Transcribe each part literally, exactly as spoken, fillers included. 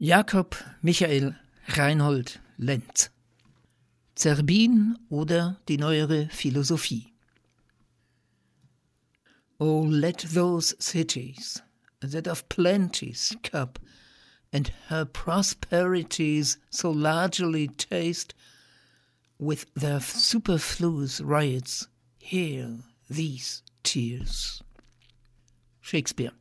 Jakob Michael Reinhold Lenz. Zerbin oder die neuere Philosophie. Oh, let those cities that of plenty's cup and her prosperities so largely taste, with their superfluous riots hear these tears. Shakespeare.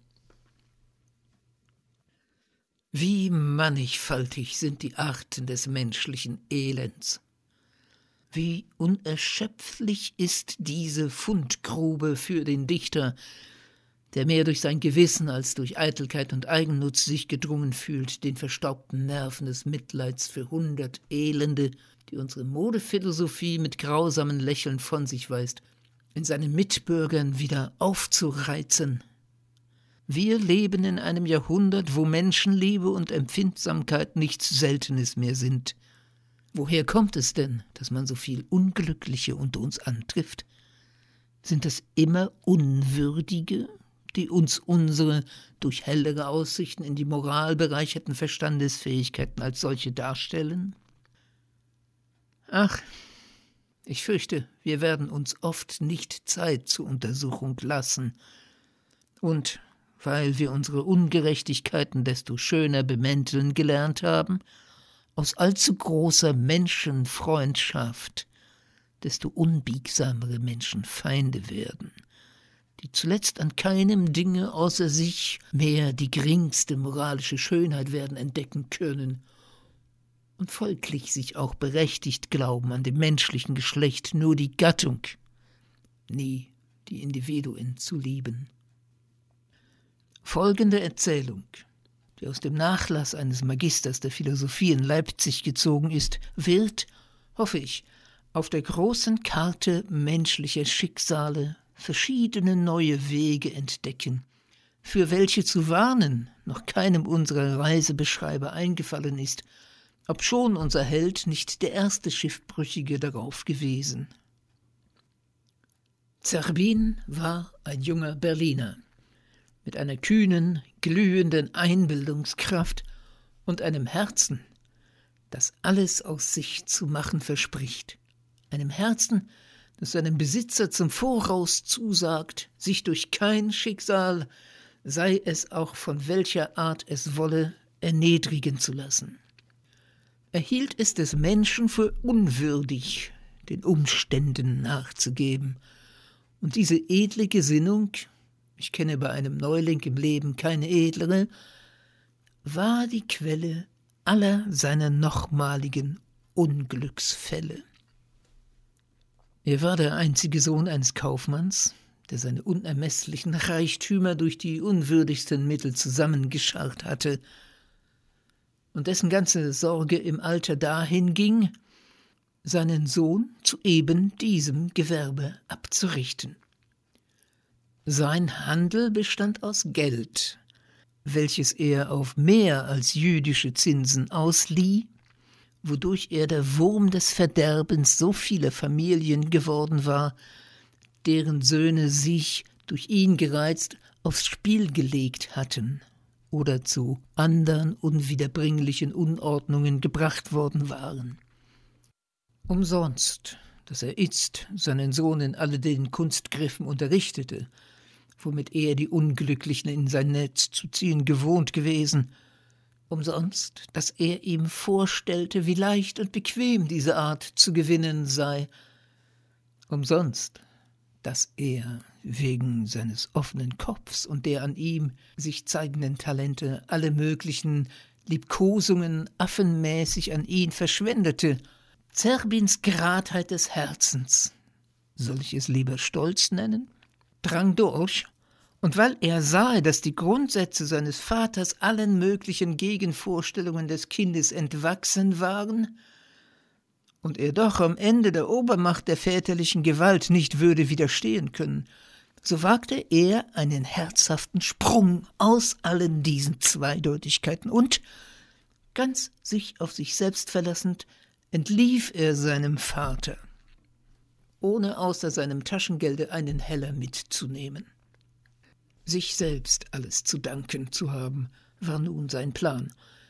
Wie mannigfaltig sind die Arten des menschlichen Elends. Wie unerschöpflich ist diese Fundgrube für den Dichter, der mehr durch sein Gewissen als durch Eitelkeit und Eigennutz sich gedrungen fühlt, den verstaubten Nerven des Mitleids für hundert Elende, die unsere Modephilosophie mit grausamen Lächeln von sich weist, in seinen Mitbürgern wieder aufzureizen. Wir leben in einem Jahrhundert, wo Menschenliebe und Empfindsamkeit nichts Seltenes mehr sind. Woher kommt es denn, dass man so viel Unglückliche unter uns antrifft? Sind das immer Unwürdige, die uns unsere durch hellere Aussichten in die Moral bereicherten Verstandesfähigkeiten als solche darstellen? Ach, ich fürchte, wir werden uns oft nicht Zeit zur Untersuchung lassen. Und weil wir unsere Ungerechtigkeiten desto schöner bemänteln gelernt haben, aus allzu großer Menschenfreundschaft desto unbiegsamere Menschenfeinde werden, die zuletzt an keinem Dinge außer sich mehr die geringste moralische Schönheit werden entdecken können und folglich sich auch berechtigt glauben, an dem menschlichen Geschlecht nur die Gattung, nie die Individuen zu lieben. Folgende Erzählung, die aus dem Nachlass eines Magisters der Philosophie in Leipzig gezogen ist, wird, hoffe ich, auf der großen Karte menschlicher Schicksale verschiedene neue Wege entdecken, für welche zu warnen noch keinem unserer Reisebeschreiber eingefallen ist, obschon unser Held nicht der erste Schiffbrüchige darauf gewesen. Zerbin war ein junger Berliner, mit einer kühnen, glühenden Einbildungskraft und einem Herzen, das alles aus sich zu machen verspricht, einem Herzen, das seinem Besitzer zum Voraus zusagt, sich durch kein Schicksal, sei es auch von welcher Art es wolle, erniedrigen zu lassen. Er hielt es des Menschen für unwürdig, den Umständen nachzugeben, und diese edle Gesinnung, ich kenne bei einem Neuling im Leben keine edlere, war die Quelle aller seiner nochmaligen Unglücksfälle. Er war der einzige Sohn eines Kaufmanns, der seine unermesslichen Reichtümer durch die unwürdigsten Mittel zusammengescharrt hatte und dessen ganze Sorge im Alter dahin ging, seinen Sohn zu eben diesem Gewerbe abzurichten. Sein Handel bestand aus Geld, welches er auf mehr als jüdische Zinsen auslieh, wodurch er der Wurm des Verderbens so vieler Familien geworden war, deren Söhne sich, durch ihn gereizt, aufs Spiel gelegt hatten oder zu andern unwiederbringlichen Unordnungen gebracht worden waren. Umsonst, dass er itzt seinen Sohn in alle den Kunstgriffen unterrichtete, womit er die Unglücklichen in sein Netz zu ziehen gewohnt gewesen, umsonst, dass er ihm vorstellte, wie leicht und bequem diese Art zu gewinnen sei, umsonst, dass er wegen seines offenen Kopfs und der an ihm sich zeigenden Talente alle möglichen Liebkosungen affenmäßig an ihn verschwendete. Zerbins Geradheit des Herzens, soll ich es lieber Stolz nennen, drang durch, und weil er sah, dass die Grundsätze seines Vaters allen möglichen Gegenvorstellungen des Kindes entwachsen waren und er doch am Ende der Obermacht der väterlichen Gewalt nicht würde widerstehen können, so wagte er einen herzhaften Sprung aus allen diesen Zweideutigkeiten und, ganz sich auf sich selbst verlassend, entlief er seinem Vater, ohne außer seinem Taschengelde einen Heller mitzunehmen. Sich selbst alles zu danken zu haben, war nun sein Plan,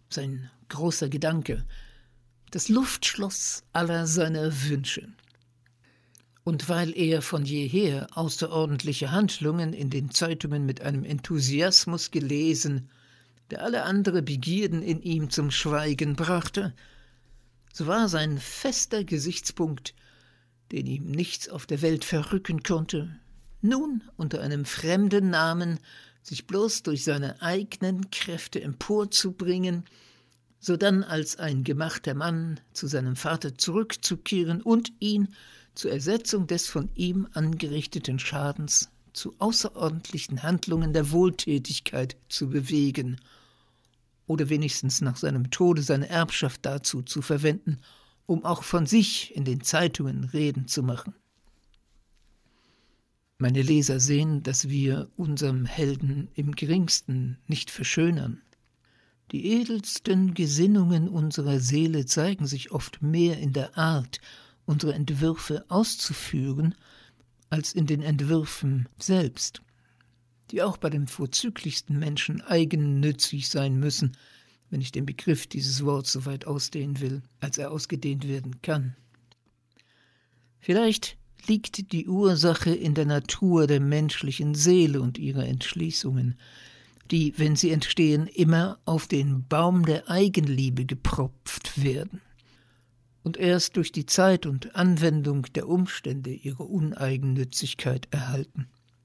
sein großer Gedanke, das Luftschloss aller seiner Wünsche. Und weil er von jeher außerordentliche Handlungen in den Zeitungen mit einem Enthusiasmus gelesen, der alle andere Begierden in ihm zum Schweigen brachte, so war sein fester Gesichtspunkt, den ihm nichts auf der Welt verrücken konnte, nun unter einem fremden Namen sich bloß durch seine eigenen Kräfte emporzubringen, sodann als ein gemachter Mann zu seinem Vater zurückzukehren und ihn zur Ersetzung des von ihm angerichteten Schadens zu außerordentlichen Handlungen der Wohltätigkeit zu bewegen oder wenigstens nach seinem Tode seine Erbschaft dazu zu verwenden, um auch von sich in den Zeitungen Reden zu machen. Meine Leser sehen, dass wir unserem Helden im geringsten nicht verschönern. Die edelsten Gesinnungen unserer Seele zeigen sich oft mehr in der Art, unsere Entwürfe auszuführen, als in den Entwürfen selbst, die auch bei den vorzüglichsten Menschen eigennützig sein müssen, wenn ich den Begriff dieses Wortes so weit ausdehnen will, als er ausgedehnt werden kann. Vielleicht liegt die Ursache in der Natur der menschlichen Seele und ihrer Entschließungen, die, wenn sie entstehen, immer auf den Baum der Eigenliebe gepropft werden und erst durch die Zeit und Anwendung der Umstände ihre Uneigennützigkeit erhalten.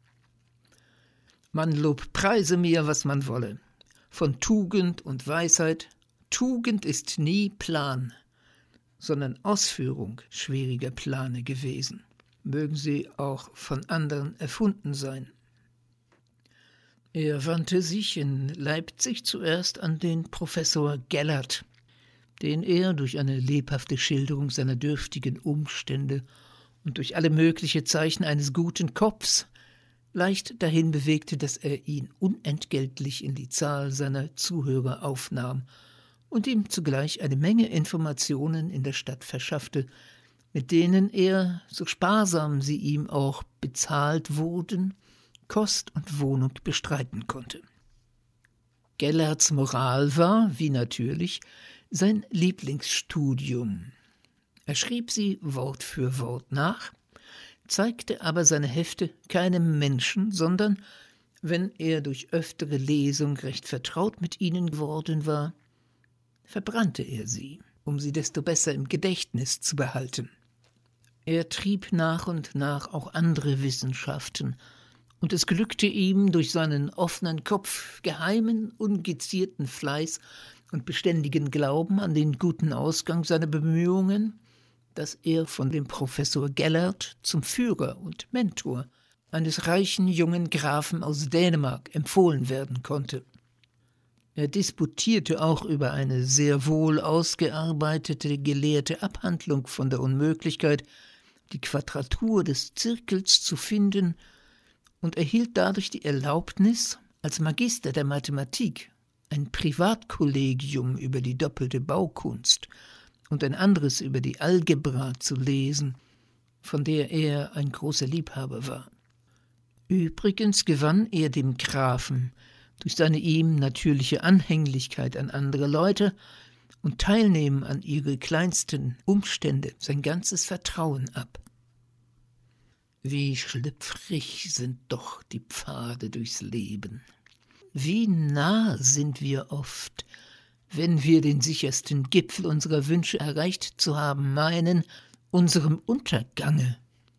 Man lobpreise mir, was man wolle, von Tugend und Weisheit. Tugend ist nie Plan, sondern Ausführung schwieriger Plane gewesen, mögen sie auch von anderen erfunden sein. Er wandte sich in Leipzig zuerst an den Professor Gellert, den er durch eine lebhafte Schilderung seiner dürftigen Umstände und durch alle möglichen Zeichen eines guten Kopfs leicht dahin bewegte, dass er ihn unentgeltlich in die Zahl seiner Zuhörer aufnahm und ihm zugleich eine Menge Informationen in der Stadt verschaffte, mit denen er, so sparsam sie ihm auch bezahlt wurden, Kost und Wohnung bestreiten konnte. Gellerts Moral war, wie natürlich, sein Lieblingsstudium. Er schrieb sie Wort für Wort nach, zeigte aber seine Hefte keinem Menschen, sondern, wenn er durch öftere Lesung recht vertraut mit ihnen geworden war, verbrannte er sie, um sie desto besser im Gedächtnis zu behalten. Er trieb nach und nach auch andere Wissenschaften, und es glückte ihm durch seinen offenen Kopf, geheimen, ungezierten Fleiß und beständigen Glauben an den guten Ausgang seiner Bemühungen, dass er von dem Professor Gellert zum Führer und Mentor eines reichen jungen Grafen aus Dänemark empfohlen werden konnte. Er disputierte auch über eine sehr wohl ausgearbeitete gelehrte Abhandlung von der Unmöglichkeit, die Quadratur des Zirkels zu finden, und erhielt dadurch die Erlaubnis, als Magister der Mathematik ein Privatkollegium über die doppelte Baukunst und ein anderes über die Algebra zu lesen, von der er ein großer Liebhaber war. Übrigens gewann er dem Grafen durch seine ihm natürliche Anhänglichkeit an andere Leute und Teilnehmen an ihre kleinsten Umstände sein ganzes Vertrauen ab. Wie schlüpfrig sind doch die Pfade durchs Leben. Wie nah sind wir oft, wenn wir den sichersten Gipfel unserer Wünsche erreicht zu haben meinen, unserem Untergange.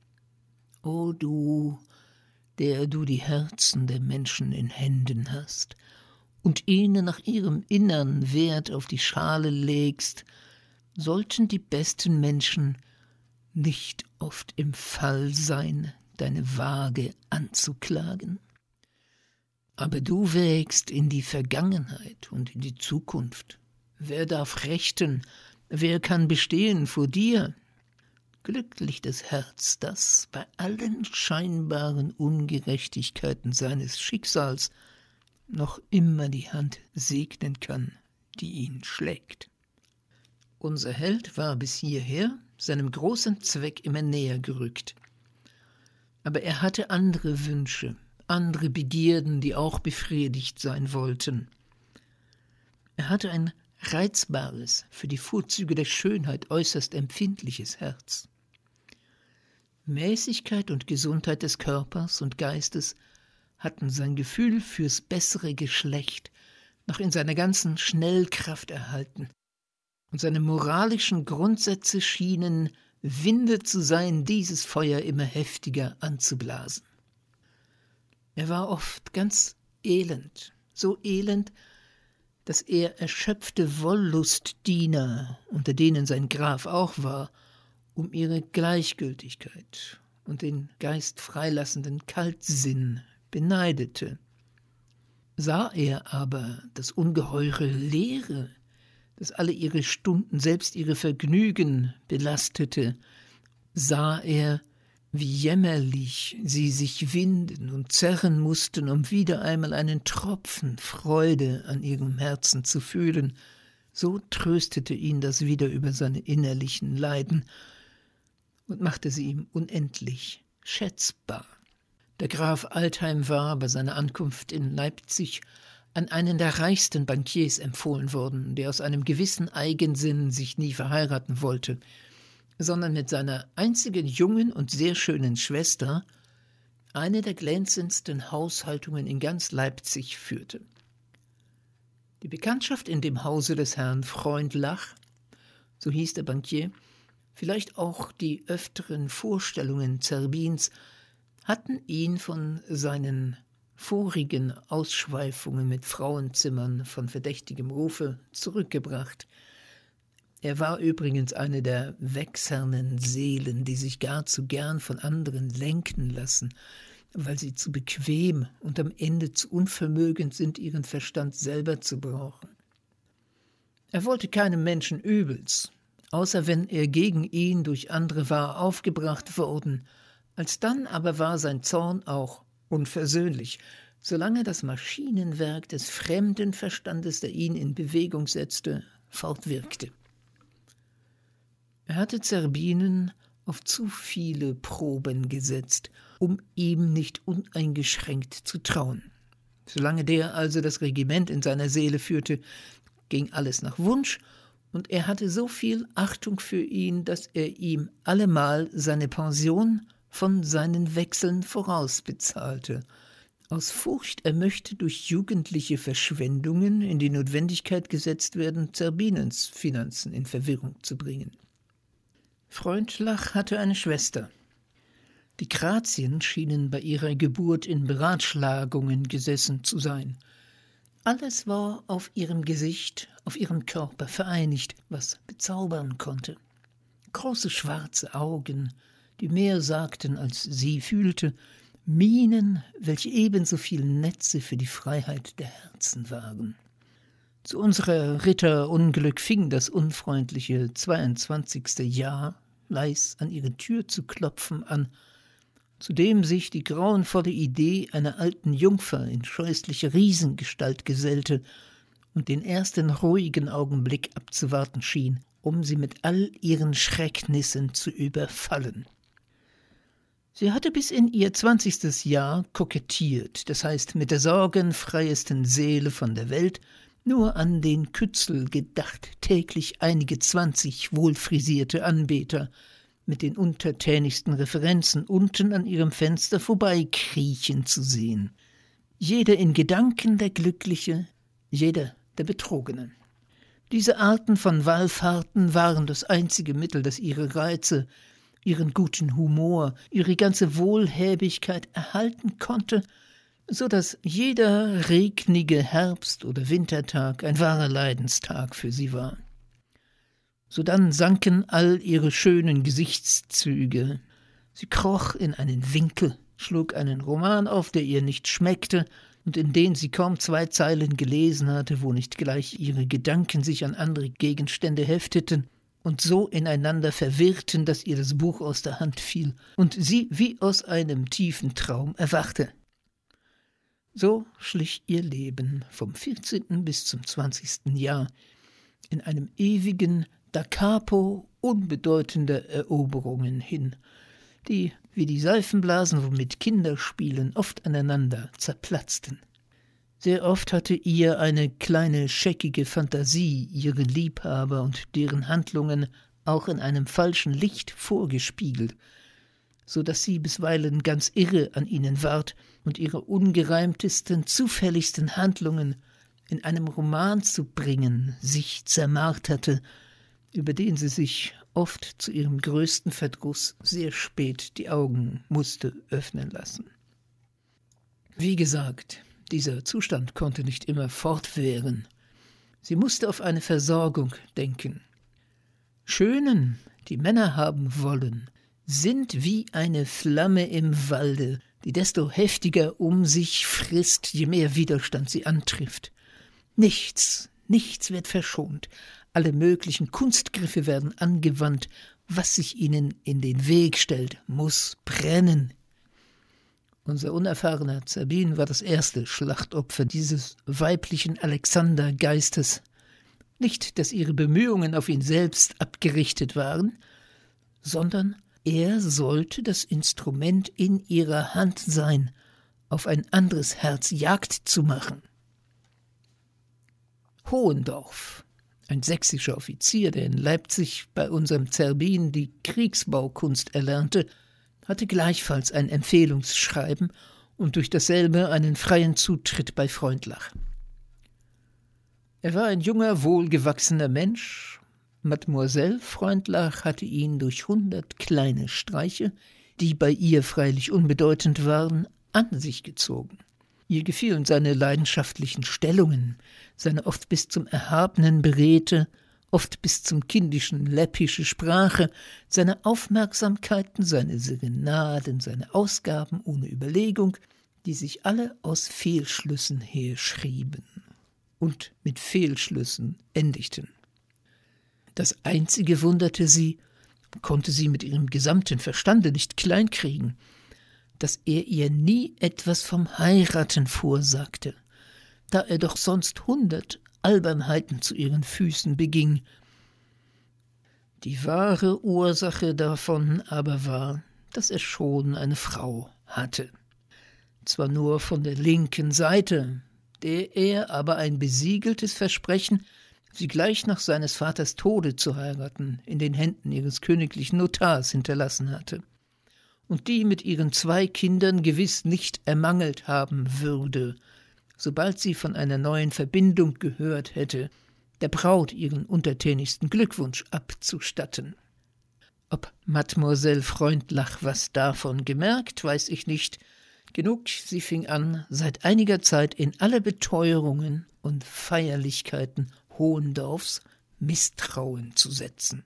O du, der du die Herzen der Menschen in Händen hast und ihnen nach ihrem innern Wert auf die Schale legst, sollten die besten Menschen nicht oft im Fall sein, deine Waage anzuklagen? Aber du wägst in die Vergangenheit und in die Zukunft. Wer darf rechten? Wer kann bestehen vor dir? Glücklich das Herz, das bei allen scheinbaren Ungerechtigkeiten seines Schicksals noch immer die Hand segnen kann, die ihn schlägt. Unser Held war bis hierher seinem großen Zweck immer näher gerückt. Aber er hatte andere Wünsche, andere Begierden, die auch befriedigt sein wollten. Er hatte ein reizbares, für die Vorzüge der Schönheit äußerst empfindliches Herz. Mäßigkeit und Gesundheit des Körpers und Geistes hatten sein Gefühl fürs bessere Geschlecht noch in seiner ganzen Schnellkraft erhalten, und seine moralischen Grundsätze schienen Winde zu sein, dieses Feuer immer heftiger anzublasen. Er war oft ganz elend, so elend, dass er erschöpfte Wollustdiener, unter denen sein Graf auch war, um ihre Gleichgültigkeit und den Geist freilassenden Kaltsinn beneidete. Sah er aber das ungeheure Leere, das alle ihre Stunden, selbst ihre Vergnügen belastete, sah er, wie jämmerlich sie sich winden und zerren mussten, um wieder einmal einen Tropfen Freude an ihrem Herzen zu fühlen, so tröstete ihn das wieder über seine innerlichen Leiden und machte sie ihm unendlich schätzbar. Der Graf Altheim war bei seiner Ankunft in Leipzig an einen der reichsten Bankiers empfohlen worden, der aus einem gewissen Eigensinn sich nie verheiraten wollte, sondern mit seiner einzigen jungen und sehr schönen Schwester eine der glänzendsten Haushaltungen in ganz Leipzig führte. Die Bekanntschaft in dem Hause des Herrn Freundlach, so hieß der Bankier, vielleicht auch die öfteren Vorstellungen Zerbins, hatten ihn von seinen vorigen Ausschweifungen mit Frauenzimmern von verdächtigem Rufe zurückgebracht. Er war übrigens eine der wächsernen Seelen, die sich gar zu gern von anderen lenken lassen, weil sie zu bequem und am Ende zu unvermögend sind, ihren Verstand selber zu brauchen. Er wollte keinem Menschen Übels, außer wenn er gegen ihn durch andere war aufgebracht worden. Alsdann aber war sein Zorn auch unversöhnlich, solange das Maschinenwerk des fremden Verstandes, der ihn in Bewegung setzte, fortwirkte. Er hatte Zerbinen auf zu viele Proben gesetzt, um ihm nicht uneingeschränkt zu trauen. Solange der also das Regiment in seiner Seele führte, ging alles nach Wunsch, und er hatte so viel Achtung für ihn, dass er ihm allemal seine Pension von seinen Wechseln vorausbezahlte, aus Furcht, er möchte durch jugendliche Verschwendungen in die Notwendigkeit gesetzt werden, Zerbinens Finanzen in Verwirrung zu bringen. Freundlach hatte eine Schwester. Die Grazien schienen bei ihrer Geburt in Beratschlagungen gesessen zu sein. Alles war auf ihrem Gesicht, auf ihrem Körper vereinigt, was bezaubern konnte. Große schwarze Augen, die mehr sagten, als sie fühlte, Mienen, welche ebenso viel Netze für die Freiheit der Herzen waren. Zu unserer Ritterunglück fing das unfreundliche zweiundzwanzigste Jahr leis an ihre Tür zu klopfen an, zu dem sich die grauenvolle Idee einer alten Jungfer in scheußlicher Riesengestalt gesellte und den ersten ruhigen Augenblick abzuwarten schien, um sie mit all ihren Schrecknissen zu überfallen. Sie hatte bis in ihr zwanzigstes Jahr kokettiert, das heißt mit der sorgenfreiesten Seele von der Welt, nur an den Kützel gedacht, täglich einige zwanzig wohlfrisierte Anbeter mit den untertänigsten Referenzen unten an ihrem Fenster vorbeikriechen zu sehen. Jeder in Gedanken der Glückliche, jeder der Betrogene. Diese Arten von Wallfahrten waren das einzige Mittel, das ihre Reize, ihren guten Humor, ihre ganze Wohlhäbigkeit erhalten konnte, so dass jeder regnige Herbst- oder Wintertag ein wahrer Leidenstag für sie war. Sodann sanken all ihre schönen Gesichtszüge. Sie kroch in einen Winkel, schlug einen Roman auf, der ihr nicht schmeckte und in den sie kaum zwei Zeilen gelesen hatte, wo nicht gleich ihre Gedanken sich an andere Gegenstände hefteten und so ineinander verwirrten, dass ihr das Buch aus der Hand fiel und sie wie aus einem tiefen Traum erwachte. So schlich ihr Leben vom vierzehnten bis zum zwanzigsten Jahr in einem ewigen Da capo unbedeutender Eroberungen hin, die, wie die Seifenblasen, womit Kinder spielen, oft aneinander zerplatzten. Sehr oft hatte ihr eine kleine scheckige Fantasie ihre Liebhaber und deren Handlungen auch in einem falschen Licht vorgespiegelt, so dass sie bisweilen ganz irre an ihnen ward und ihre ungereimtesten, zufälligsten Handlungen in einem Roman zu bringen sich zermarterte, über den sie sich oft zu ihrem größten Verdruss sehr spät die Augen musste öffnen lassen. Wie gesagt, dieser Zustand konnte nicht immer fortwähren. Sie musste auf eine Versorgung denken. Schönen, die Männer haben wollen, sind wie eine Flamme im Walde, die desto heftiger um sich frisst, je mehr Widerstand sie antrifft. Nichts, nichts wird verschont. Alle möglichen Kunstgriffe werden angewandt. Was sich ihnen in den Weg stellt, muss brennen. Unser unerfahrener Zerbin war das erste Schlachtopfer dieses weiblichen Alexandergeistes. Nicht, dass ihre Bemühungen auf ihn selbst abgerichtet waren, sondern er sollte das Instrument in ihrer Hand sein, auf ein anderes Herz Jagd zu machen. Hohendorf, ein sächsischer Offizier, der in Leipzig bei unserem Zerbin die Kriegsbaukunst erlernte, hatte gleichfalls ein Empfehlungsschreiben und durch dasselbe einen freien Zutritt bei Freundlach. Er war ein junger, wohlgewachsener Mensch. Mademoiselle Freundlach hatte ihn durch hundert kleine Streiche, die bei ihr freilich unbedeutend waren, an sich gezogen. Ihr gefielen seine leidenschaftlichen Stellungen, seine oft bis zum Erhabenen beredte, oft bis zum Kindischen läppische Sprache, seine Aufmerksamkeiten, seine Serenaden, seine Ausgaben ohne Überlegung, die sich alle aus Fehlschlüssen herschrieben und mit Fehlschlüssen endigten. Das Einzige wunderte sie, konnte sie mit ihrem gesamten Verstande nicht kleinkriegen, dass er ihr nie etwas vom Heiraten vorsagte, da er doch sonst hundert Albernheiten zu ihren Füßen beging. Die wahre Ursache davon aber war, dass er schon eine Frau hatte. Zwar nur von der linken Seite, der er aber ein besiegeltes Versprechen, sie gleich nach seines Vaters Tode zu heiraten, in den Händen ihres königlichen Notars hinterlassen hatte, und die mit ihren zwei Kindern gewiss nicht ermangelt haben würde, sobald sie von einer neuen Verbindung gehört hätte, der Braut ihren untertänigsten Glückwunsch abzustatten. Ob Mademoiselle Freundlach was davon gemerkt, weiß ich nicht. Genug, sie fing an, seit einiger Zeit in alle Beteuerungen und Feierlichkeiten Hohendorfs Misstrauen zu setzen.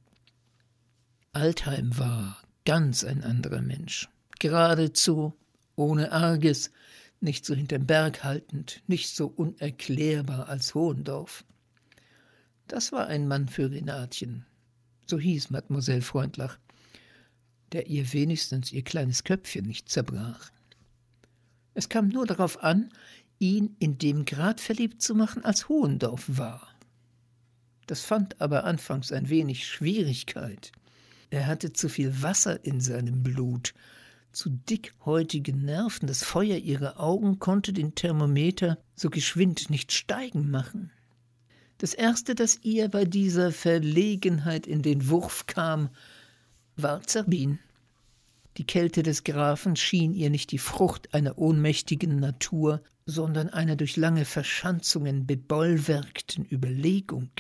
Altheim war ganz ein anderer Mensch, geradezu, ohne Arges, nicht so hinterm Berg haltend, nicht so unerklärbar als Hohendorf. Das war ein Mann für Renatchen, so hieß Mademoiselle Freundlach, der ihr wenigstens ihr kleines Köpfchen nicht zerbrach. Es kam nur darauf an, ihn in dem Grad verliebt zu machen, als Hohendorf war. Das fand aber anfangs ein wenig Schwierigkeit. Er hatte zu viel Wasser in seinem Blut, zu dickhäutige Nerven, das Feuer ihrer Augen konnte den Thermometer so geschwind nicht steigen machen. Das Erste, das ihr bei dieser Verlegenheit in den Wurf kam, war Zerbin. Die Kälte des Grafen schien ihr nicht die Frucht einer ohnmächtigen Natur, sondern einer durch lange Verschanzungen bebollwerkten Überlegung.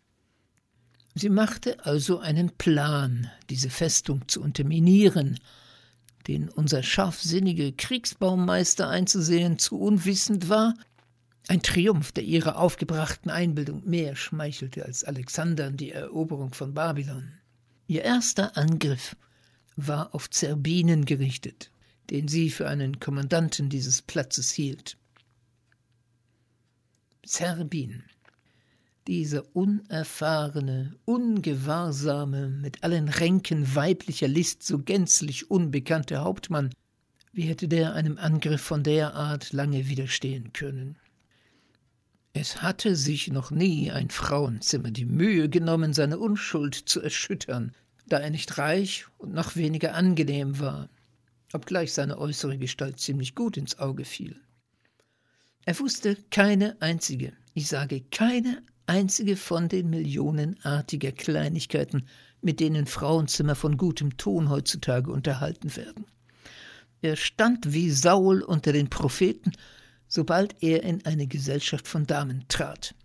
Sie machte also einen Plan, diese Festung zu unterminieren, den unser scharfsinnige Kriegsbaumeister einzusehen zu unwissend war, ein Triumph, der ihrer aufgebrachten Einbildung mehr schmeichelte als Alexandern die Eroberung von Babylon. Ihr erster Angriff war auf Zerbinen gerichtet, den sie für einen Kommandanten dieses Platzes hielt. Zerbin, dieser unerfahrene, ungewahrsame, mit allen Ränken weiblicher List so gänzlich unbekannte Hauptmann, wie hätte der einem Angriff von der Art lange widerstehen können? Es hatte sich noch nie ein Frauenzimmer die Mühe genommen, seine Unschuld zu erschüttern, da er nicht reich und noch weniger angenehm war, obgleich seine äußere Gestalt ziemlich gut ins Auge fiel. Er wusste keine einzige, ich sage keine einzige von den millionenartiger Kleinigkeiten, mit denen Frauenzimmer von gutem Ton heutzutage unterhalten werden. Er stand wie Saul unter den Propheten, sobald er in eine Gesellschaft von Damen trat.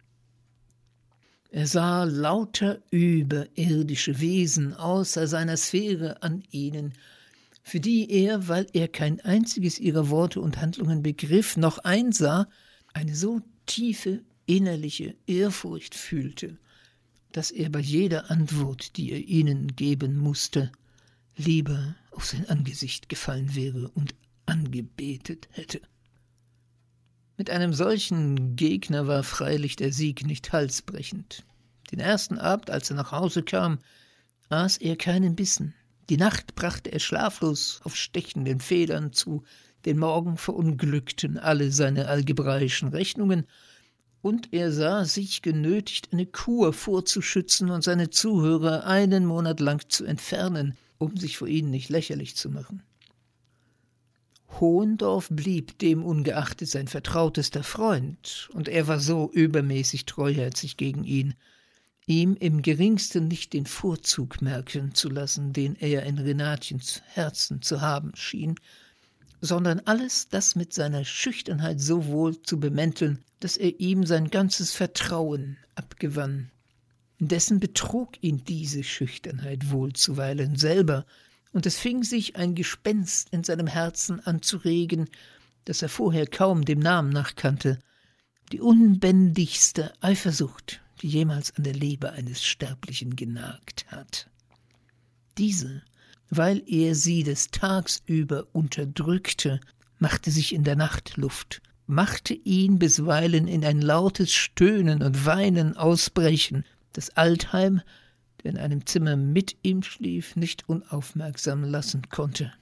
Er sah lauter überirdische Wesen außer seiner Sphäre an ihnen, für die er, weil er kein einziges ihrer Worte und Handlungen begriff, noch einsah, eine so tiefe innerliche Ehrfurcht fühlte, dass er bei jeder Antwort, die er ihnen geben musste, lieber auf sein Angesicht gefallen wäre und angebetet hätte. Mit einem solchen Gegner war freilich der Sieg nicht halsbrechend. Den ersten Abend, als er nach Hause kam, aß er keinen Bissen. Die Nacht brachte er schlaflos auf stechenden Federn zu, den Morgen verunglückten alle seine algebraischen Rechnungen, und er sah sich genötigt, eine Kur vorzuschützen und seine Zuhörer einen Monat lang zu entfernen, um sich vor ihnen nicht lächerlich zu machen. Hohendorf blieb demungeachtet sein vertrautester Freund, und er war so übermäßig treuherzig gegen ihn, ihm im geringsten nicht den Vorzug merken zu lassen, den er in Renatiens Herzen zu haben schien, sondern alles das mit seiner Schüchternheit so wohl zu bemänteln, dass er ihm sein ganzes Vertrauen abgewann. Indessen betrug ihn diese Schüchternheit wohl zuweilen selber, und es fing sich ein Gespenst in seinem Herzen an zu regen, das er vorher kaum dem Namen nach kannte, die unbändigste Eifersucht, die jemals an der Leber eines Sterblichen genagt hat. Diese, weil er sie des Tags über unterdrückte, machte sich in der Nacht Luft, machte ihn bisweilen in ein lautes Stöhnen und Weinen ausbrechen, das Altheim, der in einem Zimmer mit ihm schlief, nicht unaufmerksam lassen konnte.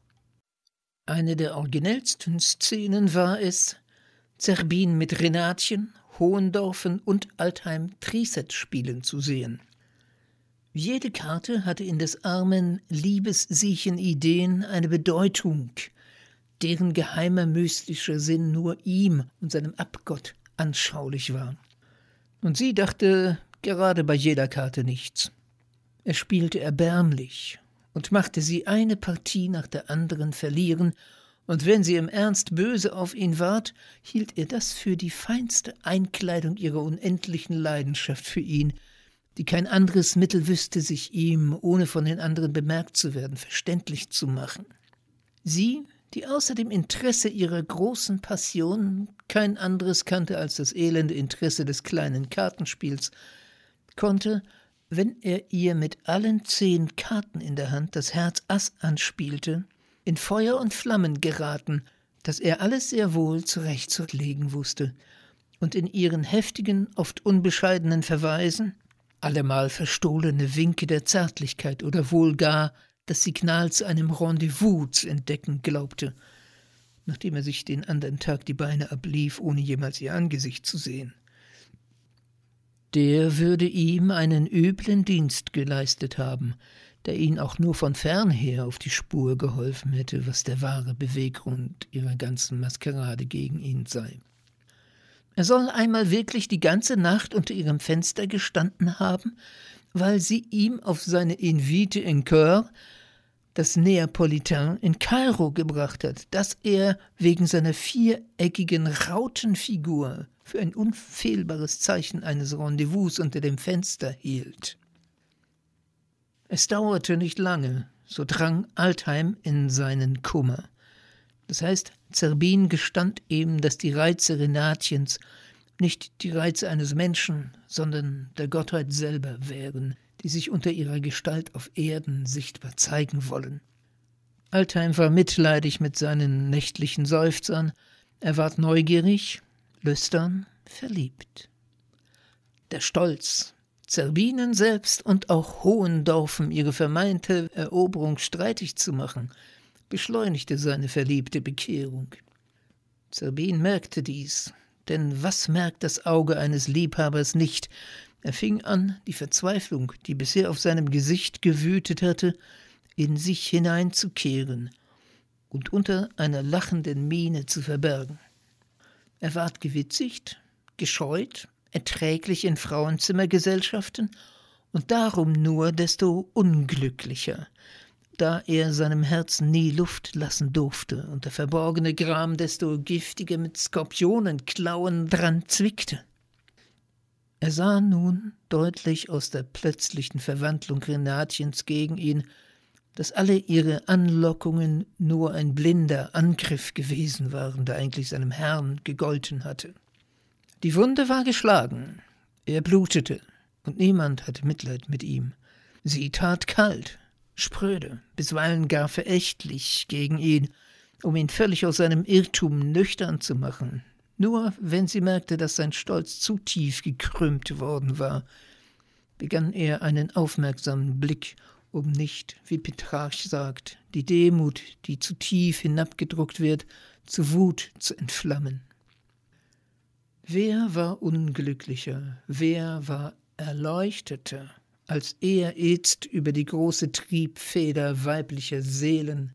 Eine der originellsten Szenen war es, Zerbin mit Renatchen, Hohendorfen und Altheim Triset spielen zu sehen. Jede Karte hatte in des armen Liebessiechen Ideen eine Bedeutung, deren geheimer mystischer Sinn nur ihm und seinem Abgott anschaulich war. Und sie dachte gerade bei jeder Karte nichts. Er spielte erbärmlich und machte sie eine Partie nach der anderen verlieren, und wenn sie im Ernst böse auf ihn ward, hielt er das für die feinste Einkleidung ihrer unendlichen Leidenschaft für ihn, die kein anderes Mittel wüsste, sich ihm, ohne von den anderen bemerkt zu werden, verständlich zu machen. Sie, die außer dem Interesse ihrer großen Passion kein anderes kannte als das elende Interesse des kleinen Kartenspiels, konnte, wenn er ihr mit allen zehn Karten in der Hand das Herz Ass anspielte, in Feuer und Flammen geraten, dass er alles sehr wohl zurechtzulegen wusste, und in ihren heftigen, oft unbescheidenen Verweisen, allemal verstohlene Winke der Zärtlichkeit oder wohl gar das Signal zu einem Rendezvous zu entdecken glaubte, nachdem er sich den anderen Tag die Beine ablief, ohne jemals ihr Angesicht zu sehen. Der würde ihm einen üblen Dienst geleistet haben, der ihn auch nur von fern her auf die Spur geholfen hätte, was der wahre Beweggrund ihrer ganzen Maskerade gegen ihn sei. Er soll einmal wirklich die ganze Nacht unter ihrem Fenster gestanden haben, weil sie ihm auf seine Invite in Chœur das Neapolitain in Kairo gebracht hat, das er wegen seiner viereckigen Rautenfigur für ein unfehlbares Zeichen eines Rendezvous unter dem Fenster hielt. Es dauerte nicht lange, so drang Altheim in seinen Kummer. Das heißt, Zerbin gestand ihm, dass die Reize Renatiens nicht die Reize eines Menschen, sondern der Gottheit selber wären, die sich unter ihrer Gestalt auf Erden sichtbar zeigen wollen. Altheim war mitleidig mit seinen nächtlichen Seufzern, er ward neugierig, lüstern, verliebt. Der Stolz, Zerbinen selbst und auch Hohendorfen ihre vermeinte Eroberung streitig zu machen, beschleunigte seine verliebte Bekehrung. Zerbin merkte dies, denn was merkt das Auge eines Liebhabers nicht? Er fing an, die Verzweiflung, die bisher auf seinem Gesicht gewütet hatte, in sich hineinzukehren und unter einer lachenden Miene zu verbergen. Er ward gewitzigt, gescheut, erträglich in Frauenzimmergesellschaften und darum nur desto unglücklicher, da er seinem Herzen nie Luft lassen durfte und der verborgene Gram desto giftiger mit Skorpionenklauen dran zwickte. Er sah nun deutlich aus der plötzlichen Verwandlung Renatiens gegen ihn, dass alle ihre Anlockungen nur ein blinder Angriff gewesen waren, der eigentlich seinem Herrn gegolten hatte. Die Wunde war geschlagen, er blutete, und niemand hatte Mitleid mit ihm. Sie tat kalt, spröde, bisweilen gar verächtlich gegen ihn, um ihn völlig aus seinem Irrtum nüchtern zu machen. Nur wenn sie merkte, dass sein Stolz zu tief gekrümmt worden war, begann er einen aufmerksamen Blick, um nicht, wie Petrarch sagt, die Demut, die zu tief hinabgedruckt wird, zu Wut zu entflammen. Wer war unglücklicher, wer war erleuchteter, als er jetzt über die große Triebfeder weiblicher Seelen?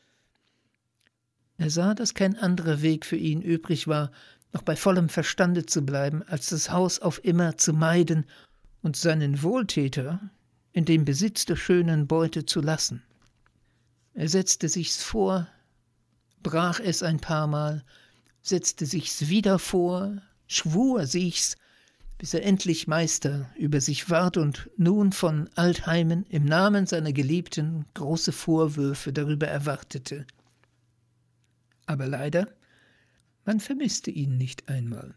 Er sah, dass kein anderer Weg für ihn übrig war, noch bei vollem Verstande zu bleiben, als das Haus auf immer zu meiden und seinen Wohltäter in dem Besitz der schönen Beute zu lassen. Er setzte sich's vor, brach es ein paar Mal, setzte sich's wieder vor, schwur sich's, bis er endlich Meister über sich ward und nun von Altheimen im Namen seiner Geliebten große Vorwürfe darüber erwartete. Aber leider, man vermisste ihn nicht einmal.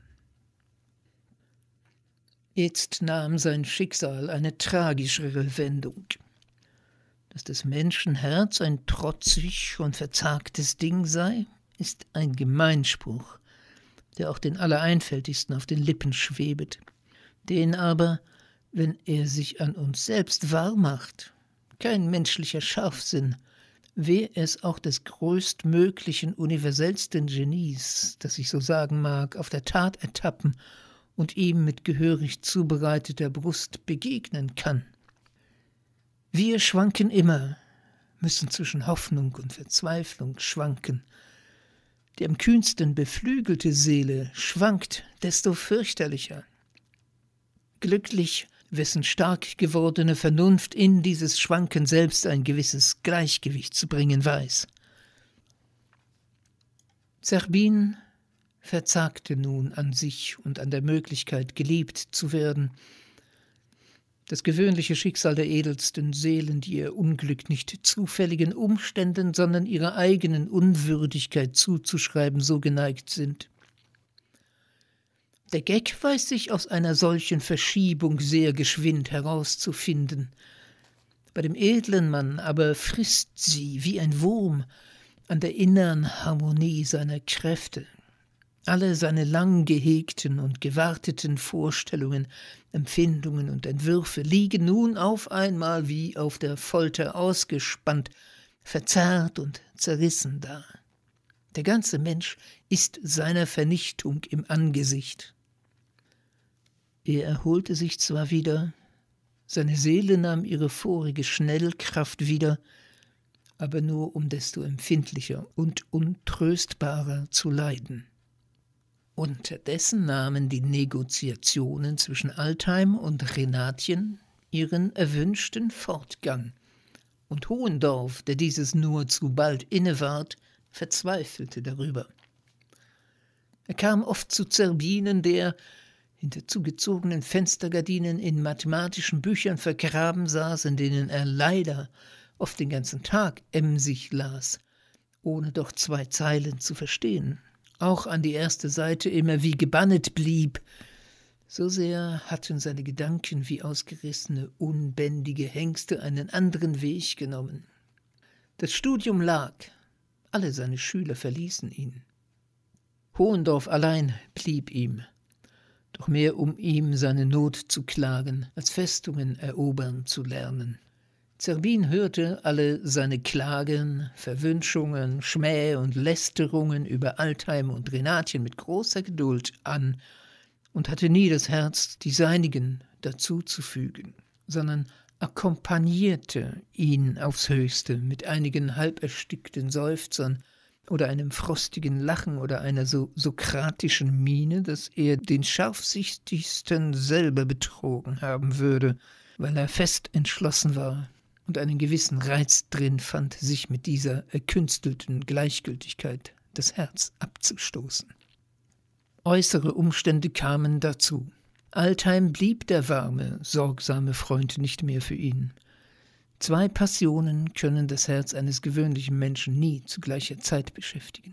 Jetzt nahm sein Schicksal eine tragischere Wendung. Dass das Menschenherz ein trotzig und verzagtes Ding sei, ist ein Gemeinspruch, der auch den Allereinfältigsten auf den Lippen schwebet, den aber, wenn er sich an uns selbst wahr macht, kein menschlicher Scharfsinn, wär es auch des größtmöglichen, universellsten Genies, das ich so sagen mag, auf der Tat ertappen und ihm mit gehörig zubereiteter Brust begegnen kann. Wir schwanken immer, müssen zwischen Hoffnung und Verzweiflung schwanken. Die am kühnsten beflügelte Seele schwankt desto fürchterlicher. Glücklich, wessen stark gewordene Vernunft in dieses Schwanken selbst ein gewisses Gleichgewicht zu bringen weiß. Zerbin verzagte nun an sich und an der Möglichkeit, geliebt zu werden. Das gewöhnliche Schicksal der edelsten Seelen, die ihr Unglück nicht zufälligen Umständen, sondern ihrer eigenen Unwürdigkeit zuzuschreiben, so geneigt sind. Der Geck weiß sich aus einer solchen Verschiebung sehr geschwind herauszufinden. Bei dem edlen Mann aber frisst sie wie ein Wurm an der innern Harmonie seiner Kräfte. Alle seine lang gehegten und gewarteten Vorstellungen, Empfindungen und Entwürfe liegen nun auf einmal wie auf der Folter ausgespannt, verzerrt und zerrissen da. Der ganze Mensch ist seiner Vernichtung im Angesicht. Er erholte sich zwar wieder, seine Seele nahm ihre vorige Schnellkraft wieder, aber nur um desto empfindlicher und untröstbarer zu leiden. Unterdessen nahmen die Negoziationen zwischen Altheim und Renatien ihren erwünschten Fortgang, und Hohendorf, der dieses nur zu bald inneward, verzweifelte darüber. Er kam oft zu Zerbinen, der hinter zugezogenen Fenstergardinen in mathematischen Büchern vergraben saß, in denen er leider oft den ganzen Tag emsig las, ohne doch zwei Zeilen zu verstehen. Auch an die erste Seite immer wie gebannet blieb. So sehr hatten seine Gedanken wie ausgerissene, unbändige Hengste einen anderen Weg genommen. Das Studium lag, alle seine Schüler verließen ihn. Hohendorf allein blieb ihm, doch mehr um ihm seine Not zu klagen, als Festungen erobern zu lernen. Zerbin hörte alle seine Klagen, Verwünschungen, Schmähe und Lästerungen über Altheim und Renatien mit großer Geduld an und hatte nie das Herz, die seinigen dazu zu fügen, sondern akkompagnierte ihn aufs Höchste mit einigen halb erstickten Seufzern oder einem frostigen Lachen oder einer so sokratischen Miene, dass er den Scharfsichtigsten selber betrogen haben würde, weil er fest entschlossen war und einen gewissen Reiz drin fand, sich mit dieser erkünstelten Gleichgültigkeit das Herz abzustoßen. Äußere Umstände kamen dazu. Altheim blieb der warme, sorgsame Freund nicht mehr für ihn. Zwei Passionen können das Herz eines gewöhnlichen Menschen nie zu gleicher Zeit beschäftigen.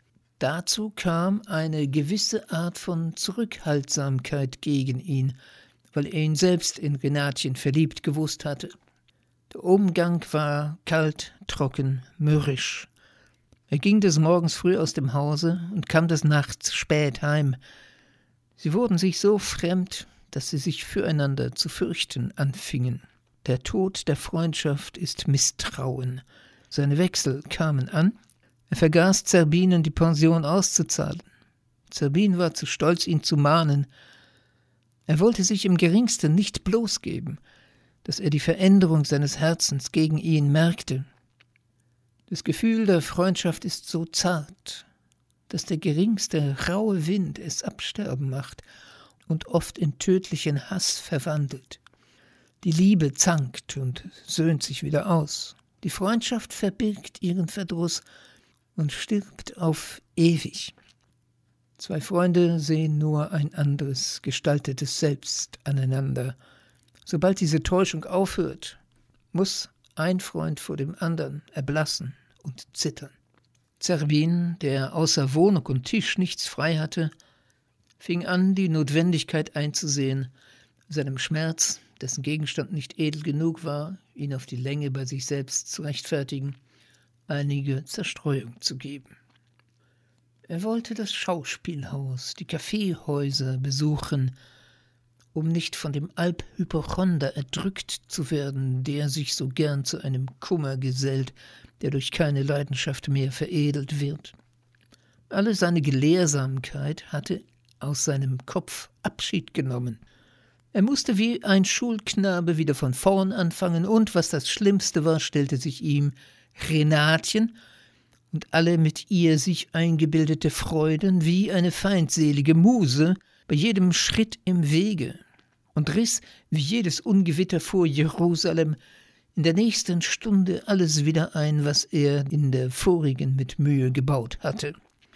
Dazu kam eine gewisse Art von Zurückhaltsamkeit gegen ihn, weil er ihn selbst in Renatchen verliebt gewusst hatte. Der Umgang war kalt, trocken, mürrisch. Er ging des Morgens früh aus dem Hause und kam des Nachts spät heim. Sie wurden sich so fremd, dass sie sich füreinander zu fürchten anfingen. Der Tod der Freundschaft ist Misstrauen. Seine Wechsel kamen an. Er vergaß Zerbinen die Pension auszuzahlen. Zerbin war zu stolz, ihn zu mahnen. Er wollte sich im geringsten nicht bloßgeben, dass er die Veränderung seines Herzens gegen ihn merkte. Das Gefühl der Freundschaft ist so zart, dass der geringste raue Wind es absterben macht und oft in tödlichen Hass verwandelt. Die Liebe zankt und söhnt sich wieder aus. Die Freundschaft verbirgt ihren Verdruss und stirbt auf ewig. Zwei Freunde sehen nur ein anderes, gestaltetes Selbst aneinander. Sobald diese Täuschung aufhört, muss ein Freund vor dem anderen erblassen und zittern. Zerbin, der außer Wohnung und Tisch nichts frei hatte, fing an, die Notwendigkeit einzusehen, seinem Schmerz, dessen Gegenstand nicht edel genug war, ihn auf die Länge bei sich selbst zu rechtfertigen, einige Zerstreuung zu geben. Er wollte das Schauspielhaus, die Kaffeehäuser besuchen, um nicht von dem Alphypochonder erdrückt zu werden, der sich so gern zu einem Kummer gesellt, der durch keine Leidenschaft mehr veredelt wird. Alle seine Gelehrsamkeit hatte aus seinem Kopf Abschied genommen. Er musste wie ein Schulknabe wieder von vorn anfangen und, was das Schlimmste war, stellte sich ihm Renatchen und alle mit ihr sich eingebildete Freuden wie eine feindselige Muse bei jedem Schritt im Wege und riss wie jedes Ungewitter vor Jerusalem in der nächsten Stunde alles wieder ein, was er in der vorigen mit Mühe gebaut hatte.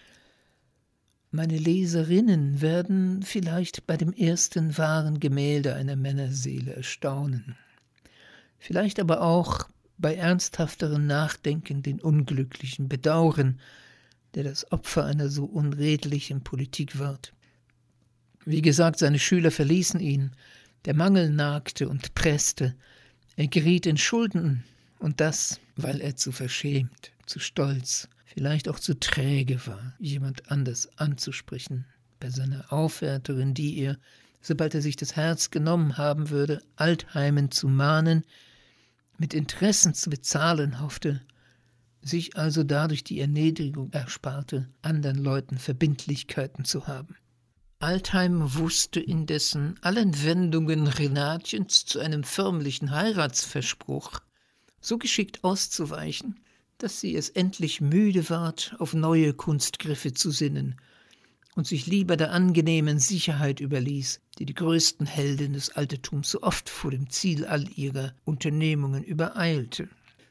Meine Leserinnen werden vielleicht bei dem ersten wahren Gemälde einer Männerseele erstaunen, vielleicht aber auch bei ernsthafterem Nachdenken den Unglücklichen bedauern, der das Opfer einer so unredlichen Politik ward. Wie gesagt, seine Schüler verließen ihn, der Mangel nagte und presste, er geriet in Schulden, und das, weil er zu verschämt, zu stolz, vielleicht auch zu träge war, jemand anders anzusprechen, bei seiner Aufwärterin, die er, sobald er sich das Herz genommen haben würde, Altheimen zu mahnen, mit Interessen zu bezahlen hoffte, sich also dadurch die Erniedrigung ersparte, anderen Leuten Verbindlichkeiten zu haben. Altheim wusste indessen allen Wendungen Renatchens zu einem förmlichen Heiratsverspruch so geschickt auszuweichen, dass sie es endlich müde ward, auf neue Kunstgriffe zu sinnen und sich lieber der angenehmen Sicherheit überließ, die die größten Helden des Altertums so oft vor dem Ziel all ihrer Unternehmungen übereilte.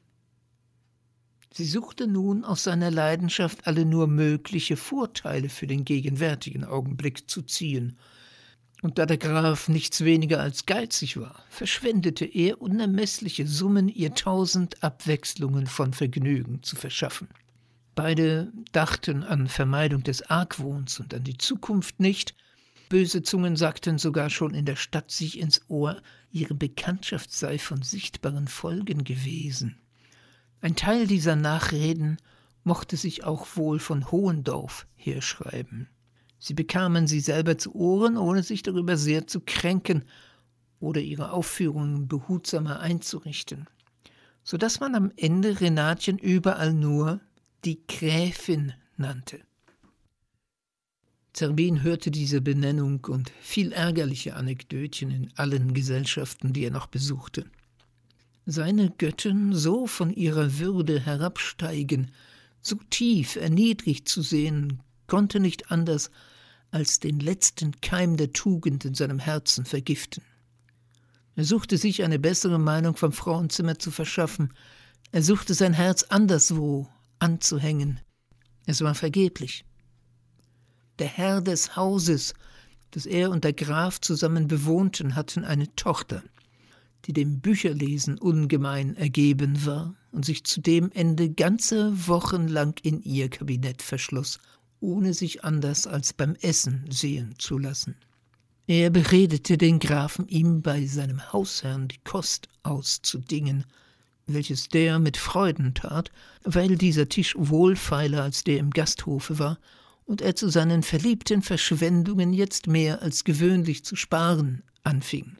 Sie suchte nun aus seiner Leidenschaft alle nur mögliche Vorteile für den gegenwärtigen Augenblick zu ziehen, und da der Graf nichts weniger als geizig war, verschwendete er unermessliche Summen, ihr tausend Abwechslungen von Vergnügen zu verschaffen. Beide dachten an Vermeidung des Argwohns und an die Zukunft nicht. Böse Zungen sagten sogar schon in der Stadt sich ins Ohr, ihre Bekanntschaft sei von sichtbaren Folgen gewesen. Ein Teil dieser Nachreden mochte sich auch wohl von Hohendorf herschreiben. Sie bekamen sie selber zu Ohren, ohne sich darüber sehr zu kränken oder ihre Aufführungen behutsamer einzurichten, so dass man am Ende Renatchen überall nur die Gräfin nannte. Zerbin hörte diese Benennung und viel ärgerliche Anekdötchen in allen Gesellschaften, die er noch besuchte. Seine Göttin so von ihrer Würde herabsteigen, so tief erniedrigt zu sehen, konnte nicht anders, als den letzten Keim der Tugend in seinem Herzen vergiften. Er suchte sich eine bessere Meinung vom Frauenzimmer zu verschaffen. Er suchte sein Herz anderswo anzuhängen. Es war vergeblich. Der Herr des Hauses, das er und der Graf zusammen bewohnten, hatten eine Tochter, die dem Bücherlesen ungemein ergeben war und sich zu dem Ende ganze Wochen lang in ihr Kabinett verschloss, ohne sich anders als beim Essen sehen zu lassen. Er beredete den Grafen, ihm bei seinem Hausherrn die Kost auszudingen, welches der mit Freuden tat, weil dieser Tisch wohlfeiler als der im Gasthofe war und er zu seinen verliebten Verschwendungen jetzt mehr als gewöhnlich zu sparen anfing.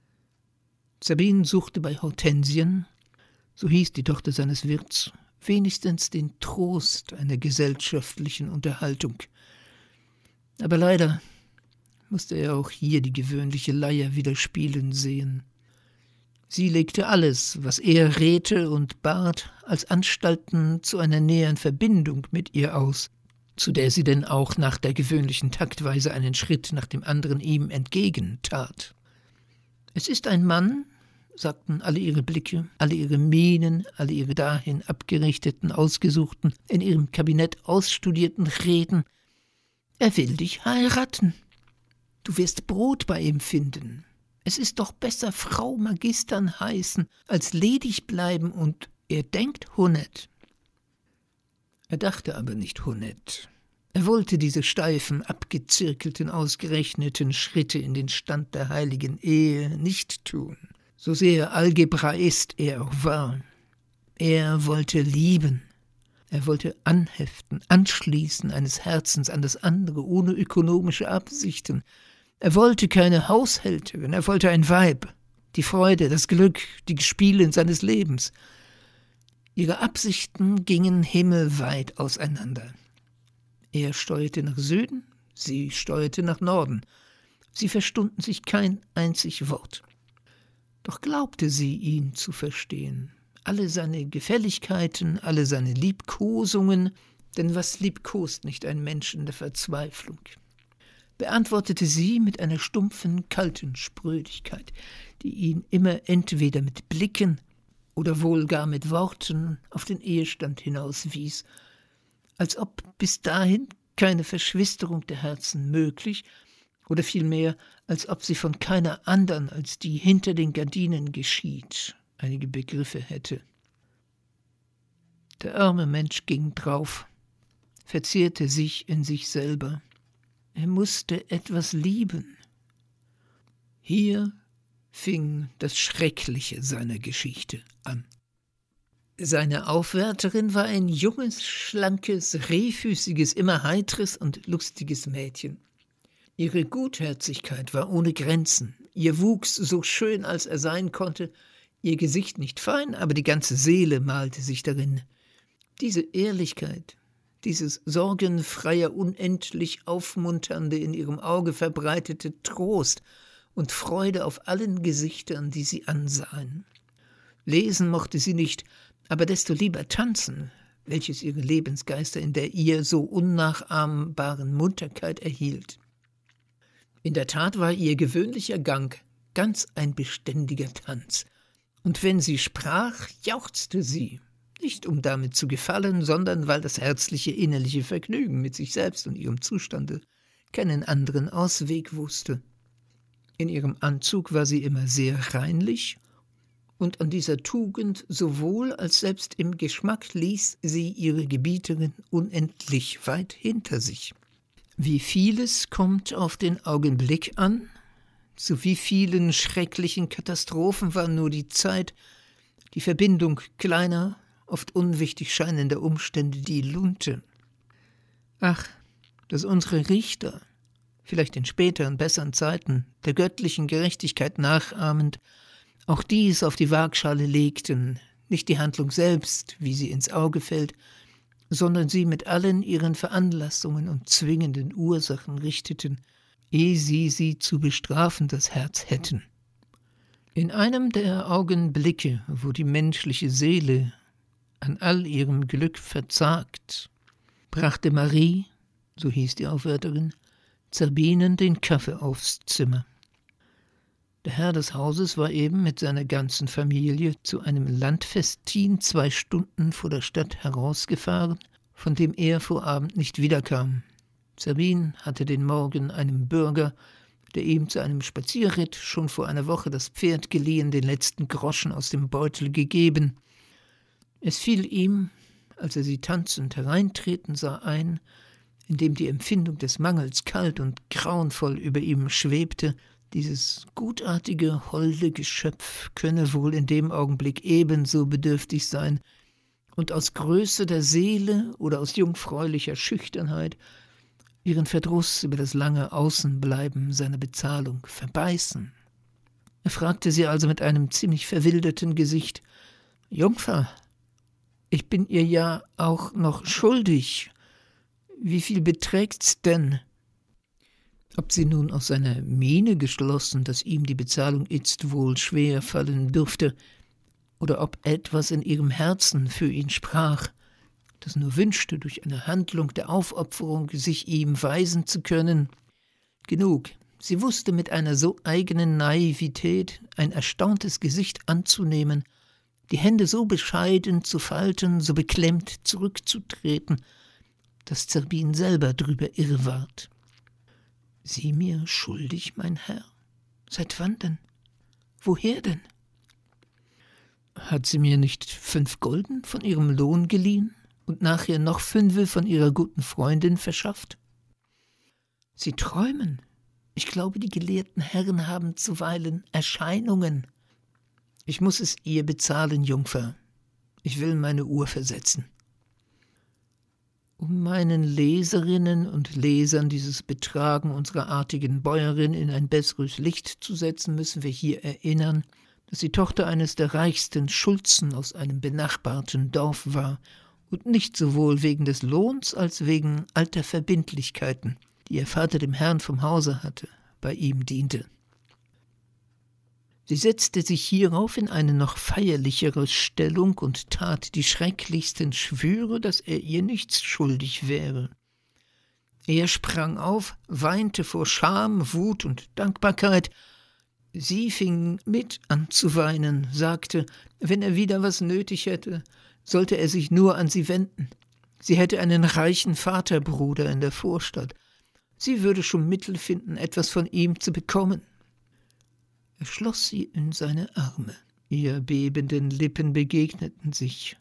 Sabine suchte bei Hortensien, so hieß die Tochter seines Wirts, wenigstens den Trost einer gesellschaftlichen Unterhaltung. Aber leider musste er auch hier die gewöhnliche Leier wieder spielen sehen. Sie legte alles, was er redete und bat, als Anstalten zu einer näheren Verbindung mit ihr aus, zu der sie denn auch nach der gewöhnlichen Taktweise einen Schritt nach dem anderen ihm entgegentat. »Es ist ein Mann«, sagten alle ihre Blicke, alle ihre Mienen, alle ihre dahin abgerichteten, ausgesuchten, in ihrem Kabinett ausstudierten Reden. »Er will dich heiraten. Du wirst Brot bei ihm finden. Es ist doch besser Frau Magistern heißen, als ledig bleiben, und er denkt Hunnet.« Er dachte aber nicht Hunnet. Er wollte diese steifen, abgezirkelten, ausgerechneten Schritte in den Stand der heiligen Ehe nicht tun, so sehr Algebraist er auch war. Er wollte lieben. Er wollte anheften, anschließen eines Herzens an das andere, ohne ökonomische Absichten. Er wollte keine Haushälterin, er wollte ein Weib, die Freude, das Glück, die Gespielin seines Lebens. Ihre Absichten gingen himmelweit auseinander. Er steuerte nach Süden, sie steuerte nach Norden. Sie verstunden sich kein einzig Wort. Doch glaubte sie, ihn zu verstehen. Alle seine Gefälligkeiten, alle seine Liebkosungen, denn was liebkost nicht ein Mensch in der Verzweiflung? Beantwortete sie mit einer stumpfen, kalten Sprödigkeit, die ihn immer entweder mit Blicken oder wohl gar mit Worten auf den Ehestand hinauswies, als ob bis dahin keine Verschwisterung der Herzen möglich, oder vielmehr, als ob sie von keiner andern als die hinter den Gardinen geschieht, einige Begriffe hätte. Der arme Mensch ging drauf, verzehrte sich in sich selber. Er musste etwas lieben. Hier fing das Schreckliche seiner Geschichte an. Seine Aufwärterin war ein junges, schlankes, rehfüßiges, immer heitres und lustiges Mädchen. Ihre Gutherzigkeit war ohne Grenzen, ihr Wuchs so schön, als er sein konnte, ihr Gesicht nicht fein, aber die ganze Seele malte sich darin. Diese Ehrlichkeit, dieses sorgenfreier, unendlich aufmunternde, in ihrem Auge verbreitete Trost und Freude auf allen Gesichtern, die sie ansahen. Lesen mochte sie nicht, aber desto lieber tanzen, welches ihre Lebensgeister in der ihr so unnachahmbaren Munterkeit erhielt. In der Tat war ihr gewöhnlicher Gang ganz ein beständiger Tanz, und wenn sie sprach, jauchzte sie, nicht um damit zu gefallen, sondern weil das herzliche innerliche Vergnügen mit sich selbst und ihrem Zustande keinen anderen Ausweg wusste. In ihrem Anzug war sie immer sehr reinlich, und an dieser Tugend sowohl als selbst im Geschmack ließ sie ihre Gebieterin unendlich weit hinter sich. Wie vieles kommt auf den Augenblick an, zu wie vielen schrecklichen Katastrophen war nur die Zeit, die Verbindung kleiner, oft unwichtig scheinender Umstände die Lunte. Ach, dass unsere Richter, vielleicht in späteren, besseren Zeiten, der göttlichen Gerechtigkeit nachahmend, auch dies auf die Waagschale legten, nicht die Handlung selbst, wie sie ins Auge fällt, sondern sie mit allen ihren Veranlassungen und zwingenden Ursachen richteten, ehe sie sie zu bestrafen das Herz hätten. In einem der Augenblicke, wo die menschliche Seele an all ihrem Glück verzagt, brachte Marie, so hieß die Aufwärterin, Zerbinen den Kaffee aufs Zimmer. Der Herr des Hauses war eben mit seiner ganzen Familie zu einem Landfestin zwei Stunden vor der Stadt herausgefahren, von dem er vor Abend nicht wiederkam. Zerbin hatte den Morgen einem Bürger, der ihm zu einem Spazierritt schon vor einer Woche das Pferd geliehen, den letzten Groschen aus dem Beutel gegeben. Es fiel ihm, als er sie tanzend hereintreten sah, ein, indem die Empfindung des Mangels kalt und grauenvoll über ihm schwebte, dieses gutartige, holde Geschöpf könne wohl in dem Augenblick ebenso bedürftig sein und aus Größe der Seele oder aus jungfräulicher Schüchternheit ihren Verdruss über das lange Außenbleiben seiner Bezahlung verbeißen. Er fragte sie also mit einem ziemlich verwilderten Gesicht: »Jungfer, ich bin ihr ja auch noch schuldig. Wie viel beträgt's denn?« Ob sie nun aus seiner Miene geschlossen, dass ihm die Bezahlung itzt wohl schwer fallen dürfte, oder ob etwas in ihrem Herzen für ihn sprach, das nur wünschte, durch eine Handlung der Aufopferung sich ihm weisen zu können. Genug, sie wusste mit einer so eigenen Naivität ein erstauntes Gesicht anzunehmen, die Hände so bescheiden zu falten, so beklemmt zurückzutreten, dass Zerbin selber drüber irr ward. »Sie mir schuldig, mein Herr? Seit wann denn? Woher denn?« »Hat sie mir nicht fünf Gulden von ihrem Lohn geliehen und nachher noch fünfe von ihrer guten Freundin verschafft?« »Sie träumen. Ich glaube, die gelehrten Herren haben zuweilen Erscheinungen. Ich muß es ihr bezahlen, Jungfer. Ich will meine Uhr versetzen.« Um meinen Leserinnen und Lesern dieses Betragen unserer artigen Bäuerin in ein besseres Licht zu setzen, müssen wir hier erinnern, dass sie Tochter eines der reichsten Schulzen aus einem benachbarten Dorf war und nicht sowohl wegen des Lohns als wegen alter Verbindlichkeiten, die ihr Vater dem Herrn vom Hause hatte, bei ihm diente. Sie setzte sich hierauf in eine noch feierlichere Stellung und tat die schrecklichsten Schwüre, dass er ihr nichts schuldig wäre. Er sprang auf, weinte vor Scham, Wut und Dankbarkeit. Sie fing mit an zu weinen, sagte, wenn er wieder was nötig hätte, sollte er sich nur an sie wenden. Sie hätte einen reichen Vaterbruder in der Vorstadt. Sie würde schon Mittel finden, etwas von ihm zu bekommen. Er schloss sie in seine Arme. Ihr bebenden Lippen begegneten sich.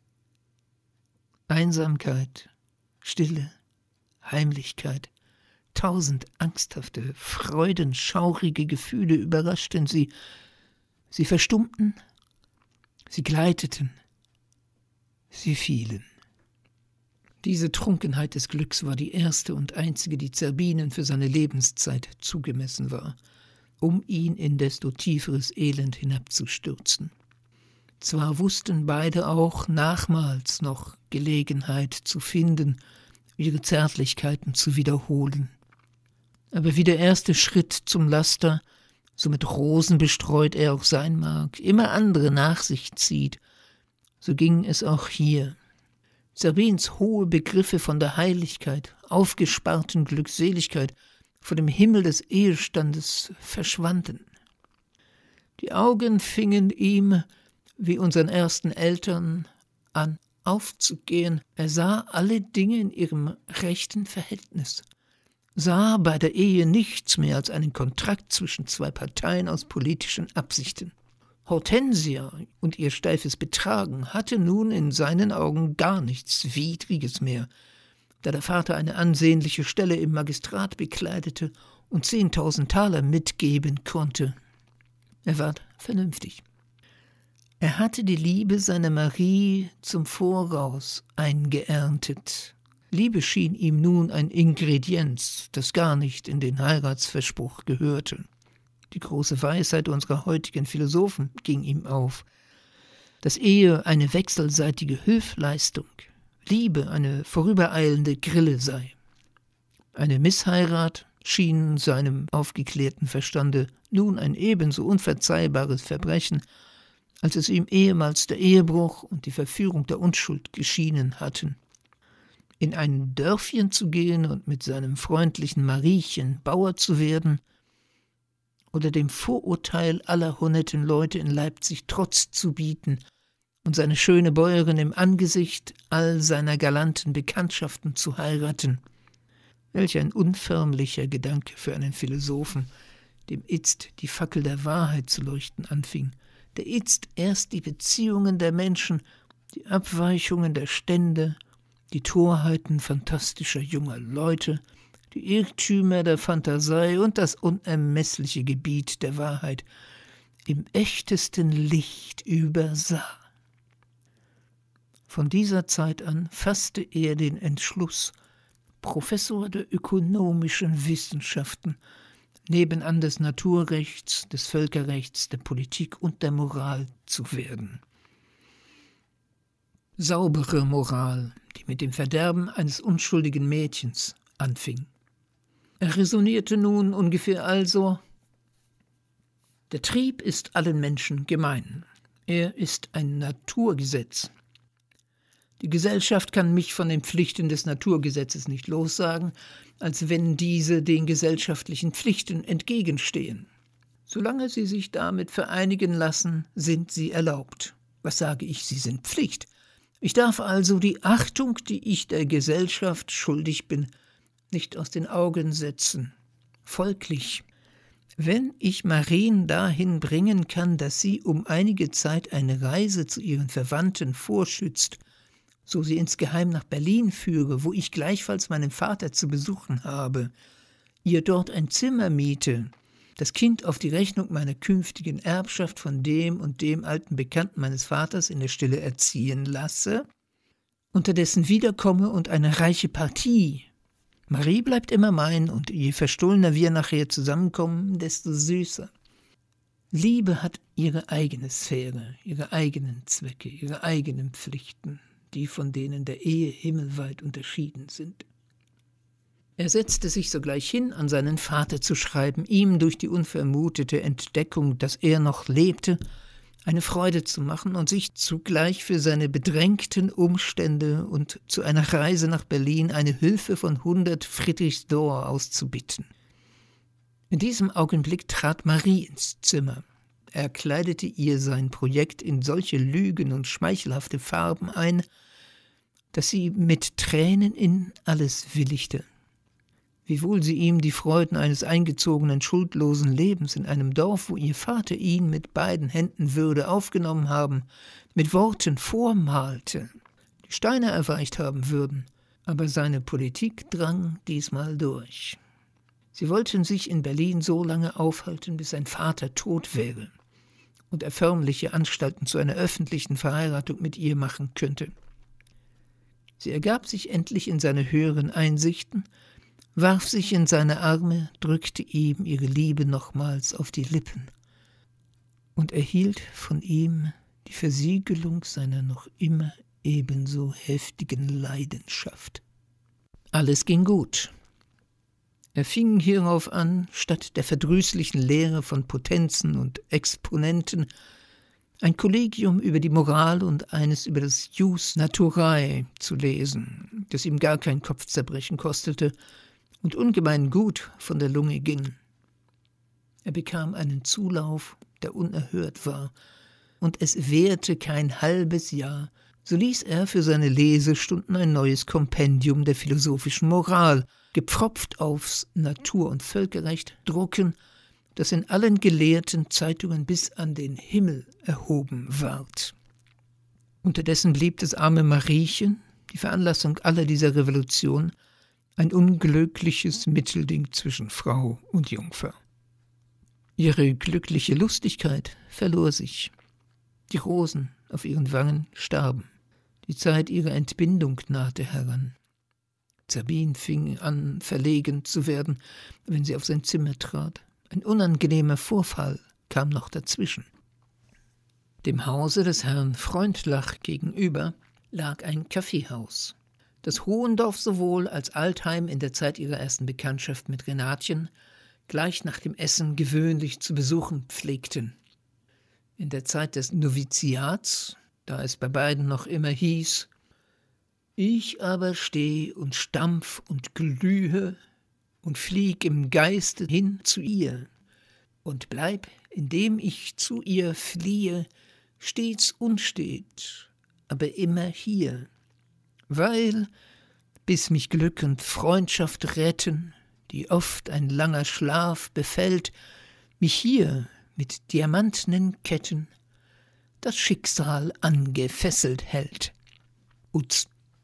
Einsamkeit, Stille, Heimlichkeit, tausend angsthafte, freudenschaurige Gefühle überraschten sie. Sie verstummten, sie gleiteten, sie fielen. Diese Trunkenheit des Glücks war die erste und einzige, die Zerbinen für seine Lebenszeit zugemessen war, um ihn in desto tieferes Elend hinabzustürzen. Zwar wussten beide auch nachmals noch Gelegenheit zu finden, ihre Zärtlichkeiten zu wiederholen. Aber wie der erste Schritt zum Laster, so mit Rosen bestreut er auch sein mag, immer andere nach sich zieht, so ging es auch hier. Zerbins hohe Begriffe von der Heiligkeit, aufgesparten Glückseligkeit, vor dem Himmel des Ehestandes verschwanden. Die Augen fingen ihm, wie unseren ersten Eltern, an aufzugehen. Er sah alle Dinge in ihrem rechten Verhältnis, sah bei der Ehe nichts mehr als einen Kontrakt zwischen zwei Parteien aus politischen Absichten. Hortensia und ihr steifes Betragen hatte nun in seinen Augen gar nichts Widriges mehr, da der Vater eine ansehnliche Stelle im Magistrat bekleidete und zehntausend Taler mitgeben konnte. Er ward vernünftig. Er hatte die Liebe seiner Marie zum Voraus eingeerntet. Liebe schien ihm nun ein Ingredienz, das gar nicht in den Heiratsverspruch gehörte. Die große Weisheit unserer heutigen Philosophen ging ihm auf, dass Ehe eine wechselseitige Hilfleistung, Liebe eine vorübereilende Grille sei. Eine Missheirat schien seinem aufgeklärten Verstande nun ein ebenso unverzeihbares Verbrechen als es ihm ehemals der Ehebruch und die Verführung der Unschuld geschienen hatten. In ein Dörfchen zu gehen und mit seinem freundlichen Mariechen Bauer zu werden oder dem Vorurteil aller honetten Leute in Leipzig Trotz zu bieten und seine schöne Bäuerin im Angesicht all seiner galanten Bekanntschaften zu heiraten. Welch ein unförmlicher Gedanke für einen Philosophen, dem itzt die Fackel der Wahrheit zu leuchten anfing, der itzt erst die Beziehungen der Menschen, die Abweichungen der Stände, die Torheiten fantastischer junger Leute, die Irrtümer der Phantasie und das unermessliche Gebiet der Wahrheit im echtesten Licht übersah. Von dieser Zeit an fasste er den Entschluss, Professor der ökonomischen Wissenschaften, nebenan des Naturrechts, des Völkerrechts, der Politik und der Moral zu werden. Saubere Moral, die mit dem Verderben eines unschuldigen Mädchens anfing. Er resonierte nun ungefähr also: Der Trieb ist allen Menschen gemein. Er ist ein Naturgesetz. Die Gesellschaft kann mich von den Pflichten des Naturgesetzes nicht lossagen, als wenn diese den gesellschaftlichen Pflichten entgegenstehen. Solange sie sich damit vereinigen lassen, sind sie erlaubt. Was sage ich, sie sind Pflicht. Ich darf also die Achtung, die ich der Gesellschaft schuldig bin, nicht aus den Augen setzen. Folglich, wenn ich Marien dahin bringen kann, dass sie um einige Zeit eine Reise zu ihren Verwandten vorschützt, so sie insgeheim nach Berlin führe, wo ich gleichfalls meinen Vater zu besuchen habe, ihr dort ein Zimmer miete, das Kind auf die Rechnung meiner künftigen Erbschaft von dem und dem alten Bekannten meines Vaters in der Stille erziehen lasse, unterdessen wiederkomme und eine reiche Partie. Marie bleibt immer mein, und je verstohlener wir nachher zusammenkommen, desto süßer. Liebe hat ihre eigene Sphäre, ihre eigenen Zwecke, ihre eigenen Pflichten, die von denen der Ehe himmelweit unterschieden sind. Er setzte sich sogleich hin, an seinen Vater zu schreiben, ihm durch die unvermutete Entdeckung, dass er noch lebte, eine Freude zu machen und sich zugleich für seine bedrängten Umstände und zu einer Reise nach Berlin eine Hilfe von hundert Friedrichsdor auszubitten. In diesem Augenblick trat Marie ins Zimmer. Er kleidete ihr sein Projekt in solche Lügen und schmeichelhafte Farben ein, dass sie mit Tränen in alles willigte. Wiewohl sie ihm die Freuden eines eingezogenen, schuldlosen Lebens in einem Dorf, wo ihr Vater ihn mit beiden Händen würde aufgenommen haben, mit Worten vormalte, die Steine erweicht haben würden, aber seine Politik drang diesmal durch. Sie wollten sich in Berlin so lange aufhalten, bis sein Vater tot wäre und er förmliche Anstalten zu einer öffentlichen Verheiratung mit ihr machen könnte. Sie ergab sich endlich in seine höheren Einsichten, warf sich in seine Arme, drückte ihm ihre Liebe nochmals auf die Lippen und erhielt von ihm die Versiegelung seiner noch immer ebenso heftigen Leidenschaft. Alles ging gut. Er fing hierauf an, statt der verdrüßlichen Lehre von Potenzen und Exponenten, ein Kollegium über die Moral und eines über das Jus Naturae zu lesen, das ihm gar kein Kopfzerbrechen kostete und ungemein gut von der Lunge ging. Er bekam einen Zulauf, der unerhört war, und es währte kein halbes Jahr, so ließ er für seine Lesestunden ein neues Kompendium der philosophischen Moral, gepfropft aufs Natur- und Völkerrecht, drucken, das in allen gelehrten Zeitungen bis an den Himmel erhoben ward. Unterdessen blieb das arme Mariechen, die Veranlassung aller dieser Revolution, ein unglückliches Mittelding zwischen Frau und Jungfer. Ihre glückliche Lustigkeit verlor sich. Die Rosen auf ihren Wangen starben. Die Zeit ihrer Entbindung nahte heran. Sabine fing an, verlegen zu werden, wenn sie auf sein Zimmer trat. Ein unangenehmer Vorfall kam noch dazwischen. Dem Hause des Herrn Freundlach gegenüber lag ein Kaffeehaus, das Hohendorf sowohl als Altheim in der Zeit ihrer ersten Bekanntschaft mit Renatchen gleich nach dem Essen gewöhnlich zu besuchen pflegten. in der Zeit des Noviziats, da es bei beiden noch immer hieß: Ich aber steh und stampf und glühe und flieg im Geiste hin zu ihr und bleib, indem ich zu ihr fliehe, stets unstet, aber immer hier, weil, bis mich Glück und Freundschaft retten, die oft ein langer Schlaf befällt, mich hier mit diamantnen Ketten das Schicksal angefesselt hält. Uz.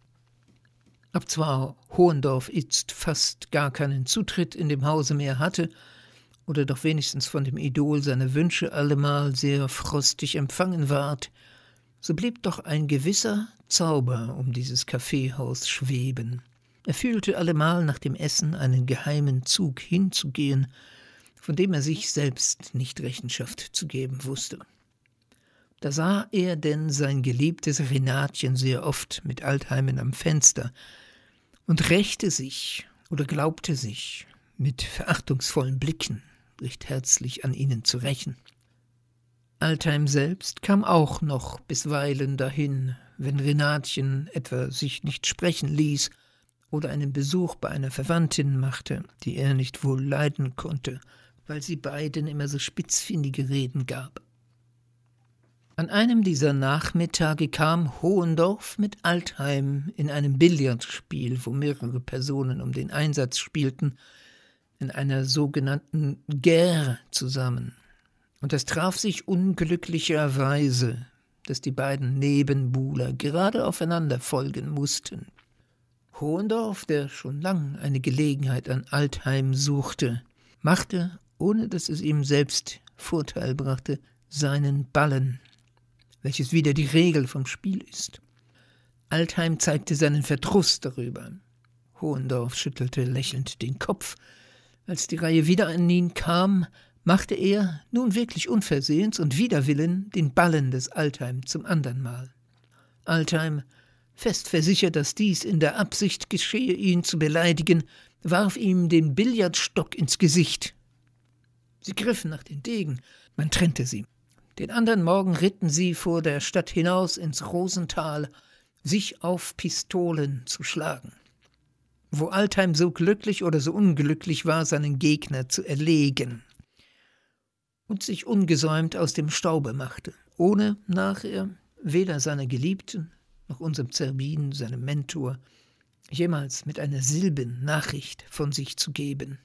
Obzwar Hohendorf itzt fast gar keinen Zutritt in dem Hause mehr hatte oder doch wenigstens von dem Idol seiner Wünsche allemal sehr frostig empfangen ward, so blieb doch ein gewisser Zauber um dieses Kaffeehaus schweben. Er fühlte allemal nach dem Essen einen geheimen Zug hinzugehen, von dem er sich selbst nicht Rechenschaft zu geben wusste. Da sah er denn sein geliebtes Renatchen sehr oft mit Altheimen am Fenster und rächte sich oder glaubte sich mit verachtungsvollen Blicken recht herzlich an ihnen zu rächen. Altheim selbst kam auch noch bisweilen dahin, wenn Renatchen etwa sich nicht sprechen ließ oder einen Besuch bei einer Verwandtin machte, die er nicht wohl leiden konnte, weil sie beiden immer so spitzfindige Reden gab. An einem dieser Nachmittage kam Hohendorf mit Altheim in einem Billardspiel, wo mehrere Personen um den Einsatz spielten, in einer sogenannten Guerre zusammen. Und es traf sich unglücklicherweise, dass die beiden Nebenbuhler gerade aufeinander folgen mussten. Hohendorf, der schon lang eine Gelegenheit an Altheim suchte, machte, ohne dass es ihm selbst Vorteil brachte, seinen Ballen, welches wieder die Regel vom Spiel ist. Altheim zeigte seinen Verdruss darüber. Hohendorf schüttelte lächelnd den Kopf. Als die Reihe wieder an ihn kam, machte er, nun wirklich unversehens und wider Willen, den Ballen des Altheim zum andern Mal. Altheim, fest versichert, dass dies in der Absicht geschehe, ihn zu beleidigen, warf ihm den Billardstock ins Gesicht. Sie griffen nach den Degen, man trennte sie. Den andern Morgen ritten sie vor der Stadt hinaus ins Rosental, sich auf Pistolen zu schlagen. Wo Altheim so glücklich oder so unglücklich war, seinen Gegner zu erlegen und sich ungesäumt aus dem Staube machte, ohne nachher weder seiner Geliebten noch unserem Zerbin, seinem Mentor, jemals mit einer Silben Nachricht von sich zu geben.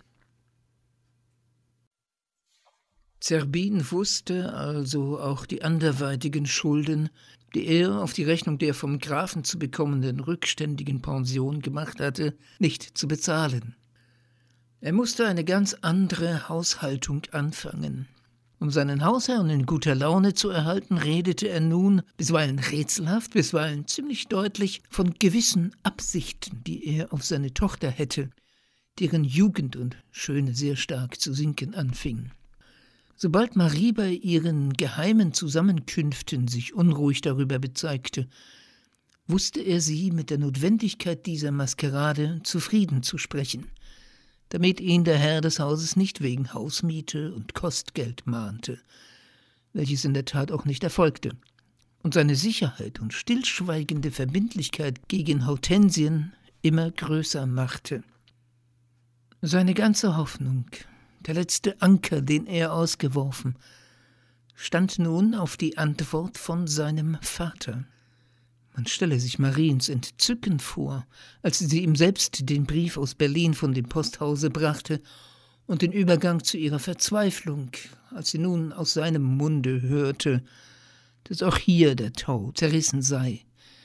Zerbin wusste also auch die anderweitigen Schulden, die er auf die Rechnung der vom Grafen zu bekommenden rückständigen Pension gemacht hatte, nicht zu bezahlen. Er musste eine ganz andere Haushaltung anfangen. Um seinen Hausherrn in guter Laune zu erhalten, redete er nun, bisweilen rätselhaft, bisweilen ziemlich deutlich, von gewissen Absichten, die er auf seine Tochter hätte, deren Jugend und Schöne sehr stark zu sinken anfing. Sobald Marie bei ihren geheimen Zusammenkünften sich unruhig darüber bezeigte, wusste er sie mit der Notwendigkeit dieser Maskerade zufrieden zu sprechen, damit ihn der Herr des Hauses nicht wegen Hausmiete und Kostgeld mahnte, welches in der Tat auch nicht erfolgte, und seine Sicherheit und stillschweigende Verbindlichkeit gegen Hortensien immer größer machte. Seine ganze Hoffnung, der letzte Anker, den er ausgeworfen, stand nun auf die Antwort von seinem Vater. Man stelle sich Mariens Entzücken vor, als sie ihm selbst den Brief aus Berlin von dem Posthause brachte, und den Übergang zu ihrer Verzweiflung, als sie nun aus seinem Munde hörte, dass auch hier der Tau zerrissen sei.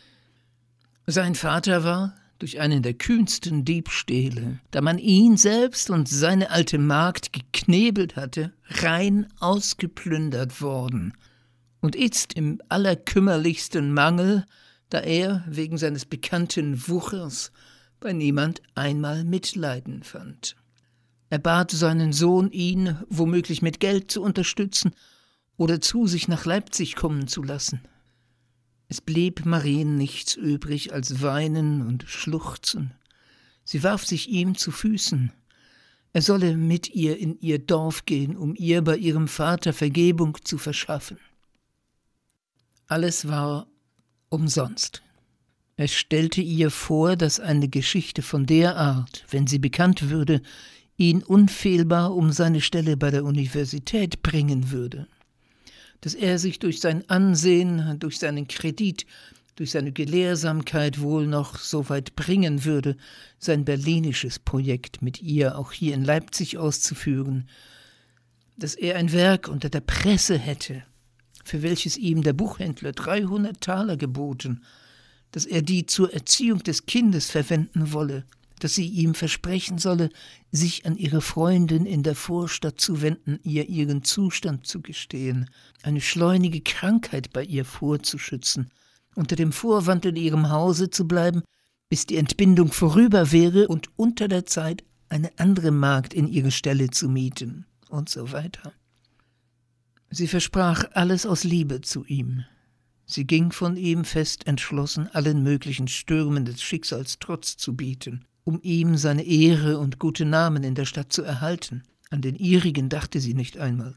Sein Vater war durch einen der kühnsten Diebstähle, da man ihn selbst und seine alte Magd geknebelt hatte, rein ausgeplündert worden, und itzt im allerkümmerlichsten Mangel, da er wegen seines bekannten Wuchers bei niemand einmal Mitleiden fand. Er bat seinen Sohn, ihn womöglich mit Geld zu unterstützen oder zu sich nach Leipzig kommen zu lassen. Es blieb Marien nichts übrig als Weinen und Schluchzen. Sie warf sich ihm zu Füßen. Er solle mit ihr in ihr Dorf gehen, um ihr bei ihrem Vater Vergebung zu verschaffen. Alles war umsonst. Es stellte ihr vor, dass eine Geschichte von der Art, wenn sie bekannt würde, ihn unfehlbar um seine Stelle bei der Universität bringen würde. Dass er sich durch sein Ansehen, durch seinen Kredit, durch seine Gelehrsamkeit wohl noch so weit bringen würde, sein berlinisches Projekt mit ihr auch hier in Leipzig auszuführen, dass er ein Werk unter der Presse hätte, für welches ihm der Buchhändler dreihundert Taler geboten, dass er die zur Erziehung des Kindes verwenden wolle, dass sie ihm versprechen solle, sich an ihre Freundin in der Vorstadt zu wenden, ihr ihren Zustand zu gestehen, eine schleunige Krankheit bei ihr vorzuschützen, unter dem Vorwand in ihrem Hause zu bleiben, bis die Entbindung vorüber wäre und unter der Zeit eine andere Magd in ihre Stelle zu mieten und so weiter. Sie versprach alles aus Liebe zu ihm. Sie ging von ihm fest entschlossen, allen möglichen Stürmen des Schicksals Trotz zu bieten, um ihm seine Ehre und gute Namen in der Stadt zu erhalten. An den ihrigen dachte sie nicht einmal.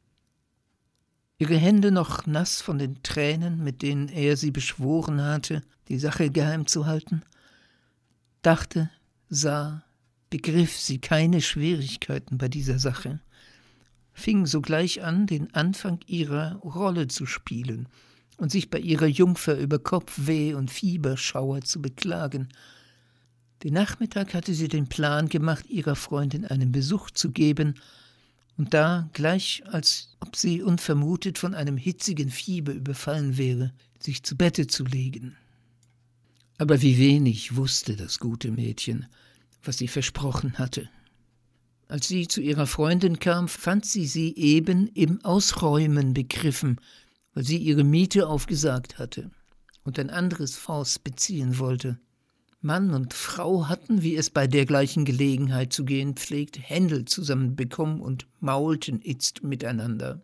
Ihre Hände noch nass von den Tränen, mit denen er sie beschworen hatte, die Sache geheim zu halten, dachte, sah, begriff sie keine Schwierigkeiten bei dieser Sache, fing sogleich an, den Anfang ihrer Rolle zu spielen und sich bei ihrer Jungfer über Kopfweh und Fieberschauer zu beklagen. Den Nachmittag hatte sie den Plan gemacht, ihrer Freundin einen Besuch zu geben und da, gleich als ob sie unvermutet von einem hitzigen Fieber überfallen wäre, sich zu Bette zu legen. Aber wie wenig wusste das gute Mädchen, was sie versprochen hatte. Als sie zu ihrer Freundin kam, fand sie sie eben im Ausräumen begriffen, weil sie ihre Miete aufgesagt hatte und ein anderes Haus beziehen wollte. Mann und Frau hatten, wie es bei dergleichen Gelegenheit zu gehen pflegt, Händel zusammenbekommen und maulten itzt miteinander.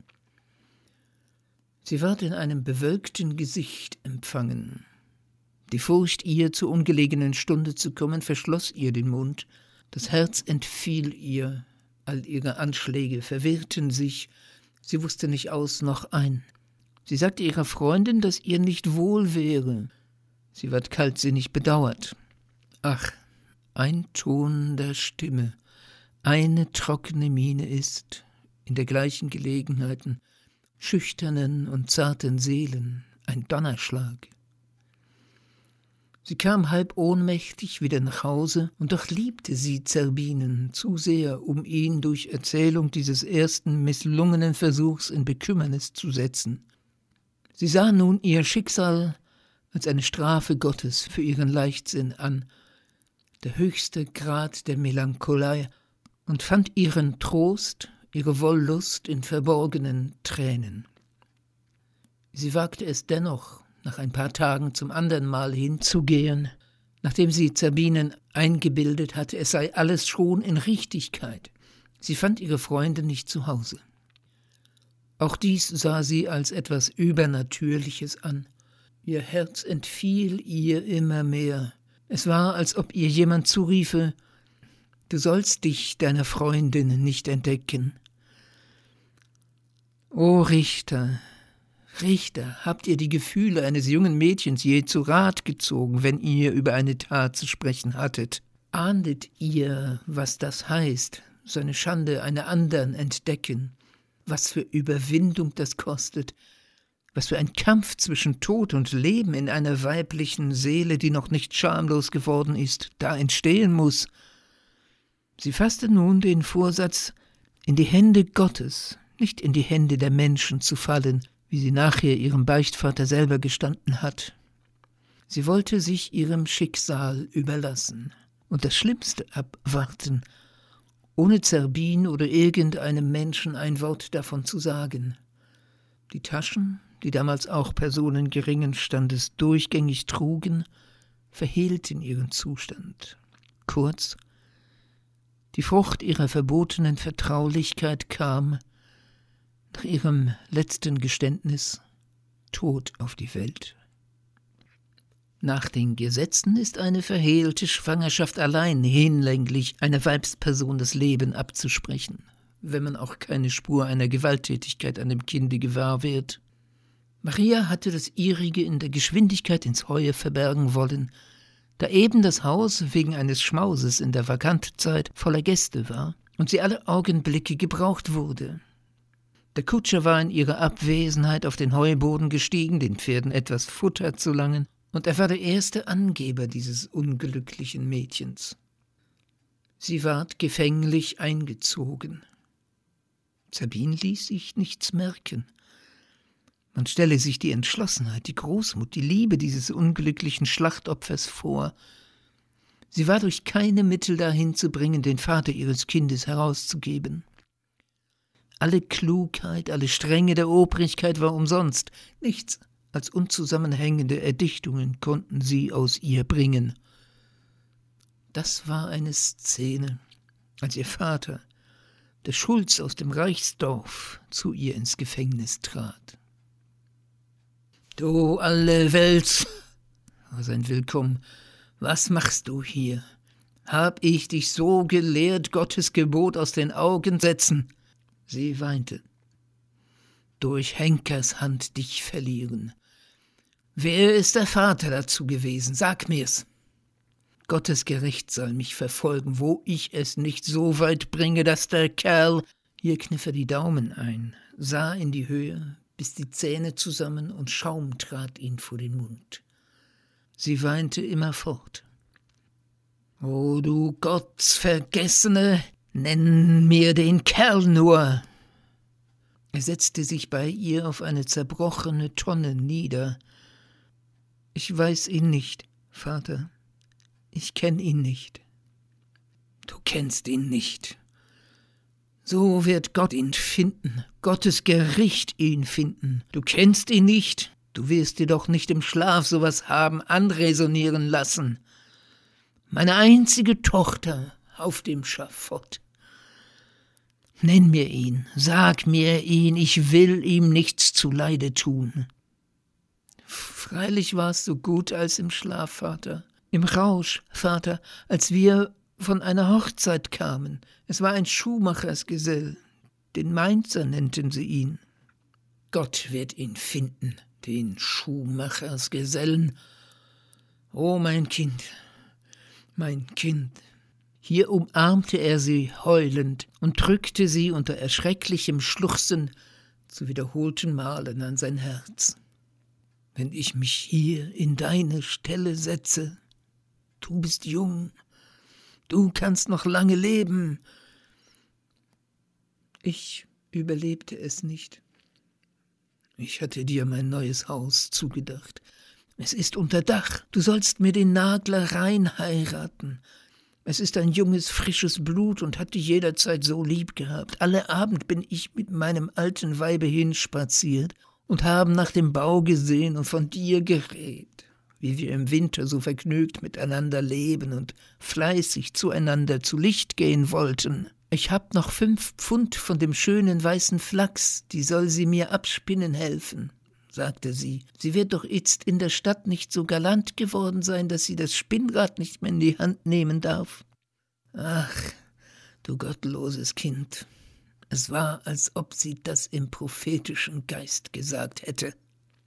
Sie ward in einem bewölkten Gesicht empfangen. Die Furcht, ihr zur ungelegenen Stunde zu kommen, verschloss ihr den Mund. Das Herz entfiel ihr, all ihre Anschläge verwirrten sich, sie wusste nicht aus noch ein. Sie sagte ihrer Freundin, dass ihr nicht wohl wäre. Sie ward kaltsinnig bedauert. Ach, ein Ton der Stimme, eine trockene Miene ist, in der gleichen Gelegenheiten, schüchternen und zarten Seelen, ein Donnerschlag. Sie kam halb ohnmächtig wieder nach Hause, und doch liebte sie Zerbinen zu sehr, um ihn durch Erzählung dieses ersten misslungenen Versuchs in Bekümmernis zu setzen. Sie sah nun ihr Schicksal als eine Strafe Gottes für ihren Leichtsinn an, der höchste Grad der Melancholei, und fand ihren Trost, ihre Wollust in verborgenen Tränen. Sie wagte es dennoch, nach ein paar Tagen zum andern Mal hinzugehen, nachdem sie Zerbinen eingebildet hatte, es sei alles schon in Richtigkeit. Sie fand ihre Freundin nicht zu Hause. Auch dies sah sie als etwas Übernatürliches an. Ihr Herz entfiel ihr immer mehr. Es war, als ob ihr jemand zuriefe, »Du sollst dich deiner Freundin nicht entdecken.« »O Richter, Richter, habt ihr die Gefühle eines jungen Mädchens je zu Rat gezogen, wenn ihr über eine Tat zu sprechen hattet? Ahndet ihr, was das heißt, seine Schande einer anderen entdecken? Was für Überwindung das kostet? Was für ein Kampf zwischen Tod und Leben in einer weiblichen Seele, die noch nicht schamlos geworden ist, da entstehen muss?« Sie fasste nun den Vorsatz, in die Hände Gottes, nicht in die Hände der Menschen zu fallen, wie sie nachher ihrem Beichtvater selber gestanden hat. Sie wollte sich ihrem Schicksal überlassen und das Schlimmste abwarten, ohne Zerbin oder irgendeinem Menschen ein Wort davon zu sagen. Die Taschen, die damals auch Personen geringen Standes durchgängig trugen, verhehlten ihren Zustand. Kurz, die Frucht ihrer verbotenen Vertraulichkeit kam, nach ihrem letzten Geständnis, tot auf die Welt. Nach den Gesetzen ist eine verhehlte Schwangerschaft allein hinlänglich einer Weibsperson das Leben abzusprechen, wenn man auch keine Spur einer Gewalttätigkeit an dem Kinde gewahr wird. Maria hatte das ihrige in der Geschwindigkeit ins Heue verbergen wollen, da eben das Haus wegen eines Schmauses in der Vakantzeit voller Gäste war und sie alle Augenblicke gebraucht wurde. Der Kutscher war in ihrer Abwesenheit auf den Heuboden gestiegen, den Pferden etwas Futter zu langen, und er war der erste Angeber dieses unglücklichen Mädchens. Sie ward gefänglich eingezogen. Sabine ließ sich nichts merken. Man stelle sich die Entschlossenheit, die Großmut, die Liebe dieses unglücklichen Schlachtopfers vor. Sie war durch keine Mittel dahin zu bringen, den Vater ihres Kindes herauszugeben. Alle Klugheit, alle Strenge der Obrigkeit war umsonst. Nichts als unzusammenhängende Erdichtungen konnten sie aus ihr bringen. Das war eine Szene, als ihr Vater, der Schulz aus dem Reichsdorf, zu ihr ins Gefängnis trat. »Du alle Welt«, war sein Willkommen, »was machst du hier? Hab ich dich so gelehrt, Gottes Gebot aus den Augen setzen?« Sie weinte. »Durch Henkers Hand dich verlieren. Wer ist der Vater dazu gewesen? Sag mir's. Gottes Gericht soll mich verfolgen, wo ich es nicht so weit bringe, dass der Kerl«, hier kniff er die Daumen ein, sah in die Höhe, bis die Zähne zusammen und Schaum trat ihn vor den Mund. Sie weinte immerfort. »O du Gottsvergessene, nenn mir den Kerl nur!« Er setzte sich bei ihr auf eine zerbrochene Tonne nieder. »Ich weiß ihn nicht, Vater. Ich kenn ihn nicht.« »Du kennst ihn nicht. So wird Gott ihn finden, Gottes Gericht ihn finden. Du kennst ihn nicht, du wirst dir doch nicht im Schlaf sowas haben anräsonieren lassen. Meine einzige Tochter auf dem Schafott. Nenn mir ihn, sag mir ihn, ich will ihm nichts zuleide tun.« »Freilich warst du gut als im Schlaf, Vater. Im Rausch, Vater, als wir von einer Hochzeit kamen. Es war ein Schuhmachersgesell, den Mainzer nannten sie ihn. Gott wird ihn finden, den Schuhmachersgesellen. Oh, mein Kind, mein Kind.« Hier umarmte er sie heulend und drückte sie unter erschrecklichem Schluchzen zu wiederholten Malen an sein Herz. »Wenn ich mich hier in deine Stelle setze, du bist jung, du kannst noch lange leben.« Ich überlebte es nicht. Ich hatte dir mein neues Haus zugedacht. Es ist unter Dach. Du sollst mir den Nagler Rhein heiraten. Es ist ein junges, frisches Blut und hat dich jederzeit so lieb gehabt. Alle Abend bin ich mit meinem alten Weibe hinspaziert und haben nach dem Bau gesehen und von dir geredet, wie wir im Winter so vergnügt miteinander leben und fleißig zueinander zu Licht gehen wollten. Ich hab noch fünf Pfund von dem schönen weißen Flachs, die soll sie mir abspinnen helfen«, sagte sie. »Sie wird doch itzt in der Stadt nicht so galant geworden sein, dass sie das Spinnrad nicht mehr in die Hand nehmen darf.« Ach, du gottloses Kind, es war, als ob sie das im prophetischen Geist gesagt hätte.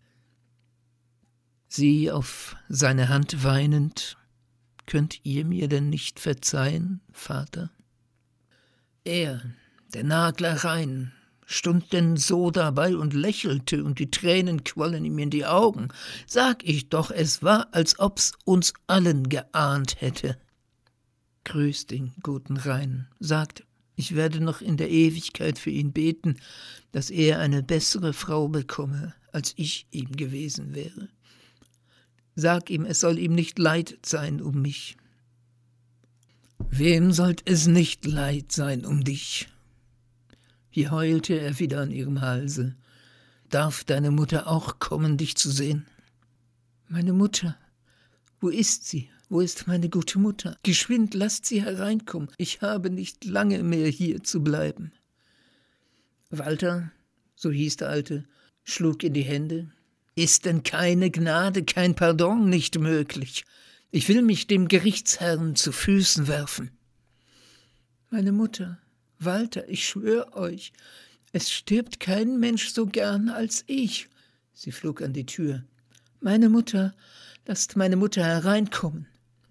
Sie auf seine Hand weinend: »Könnt ihr mir denn nicht verzeihen, Vater?« Er, der Nagler Rhein, stund denn so dabei und lächelte, und die Tränen quollen ihm in die Augen. Sag ich doch, es war, als ob's uns allen geahnt hätte. »Grüßt den guten Rhein, sagt, ich werde noch in der Ewigkeit für ihn beten, dass er eine bessere Frau bekomme, als ich ihm gewesen wäre. Sag ihm, es soll ihm nicht leid sein um mich.« »Wem sollt es nicht leid sein um dich?« Hier heulte er wieder an ihrem Halse. »Darf deine Mutter auch kommen, dich zu sehen?« »Meine Mutter? Wo ist sie? Wo ist meine gute Mutter? Geschwind, lasst sie hereinkommen. Ich habe nicht lange mehr hier zu bleiben.« Walter, so hieß der Alte, schlug in die Hände. »Ist denn keine Gnade, kein Pardon nicht möglich? Ich will mich dem Gerichtsherrn zu Füßen werfen.« »Meine Mutter, Walter, ich schwör euch, es stirbt kein Mensch so gern als ich. Sie flog an die Tür. »Meine Mutter, lasst meine Mutter hereinkommen!«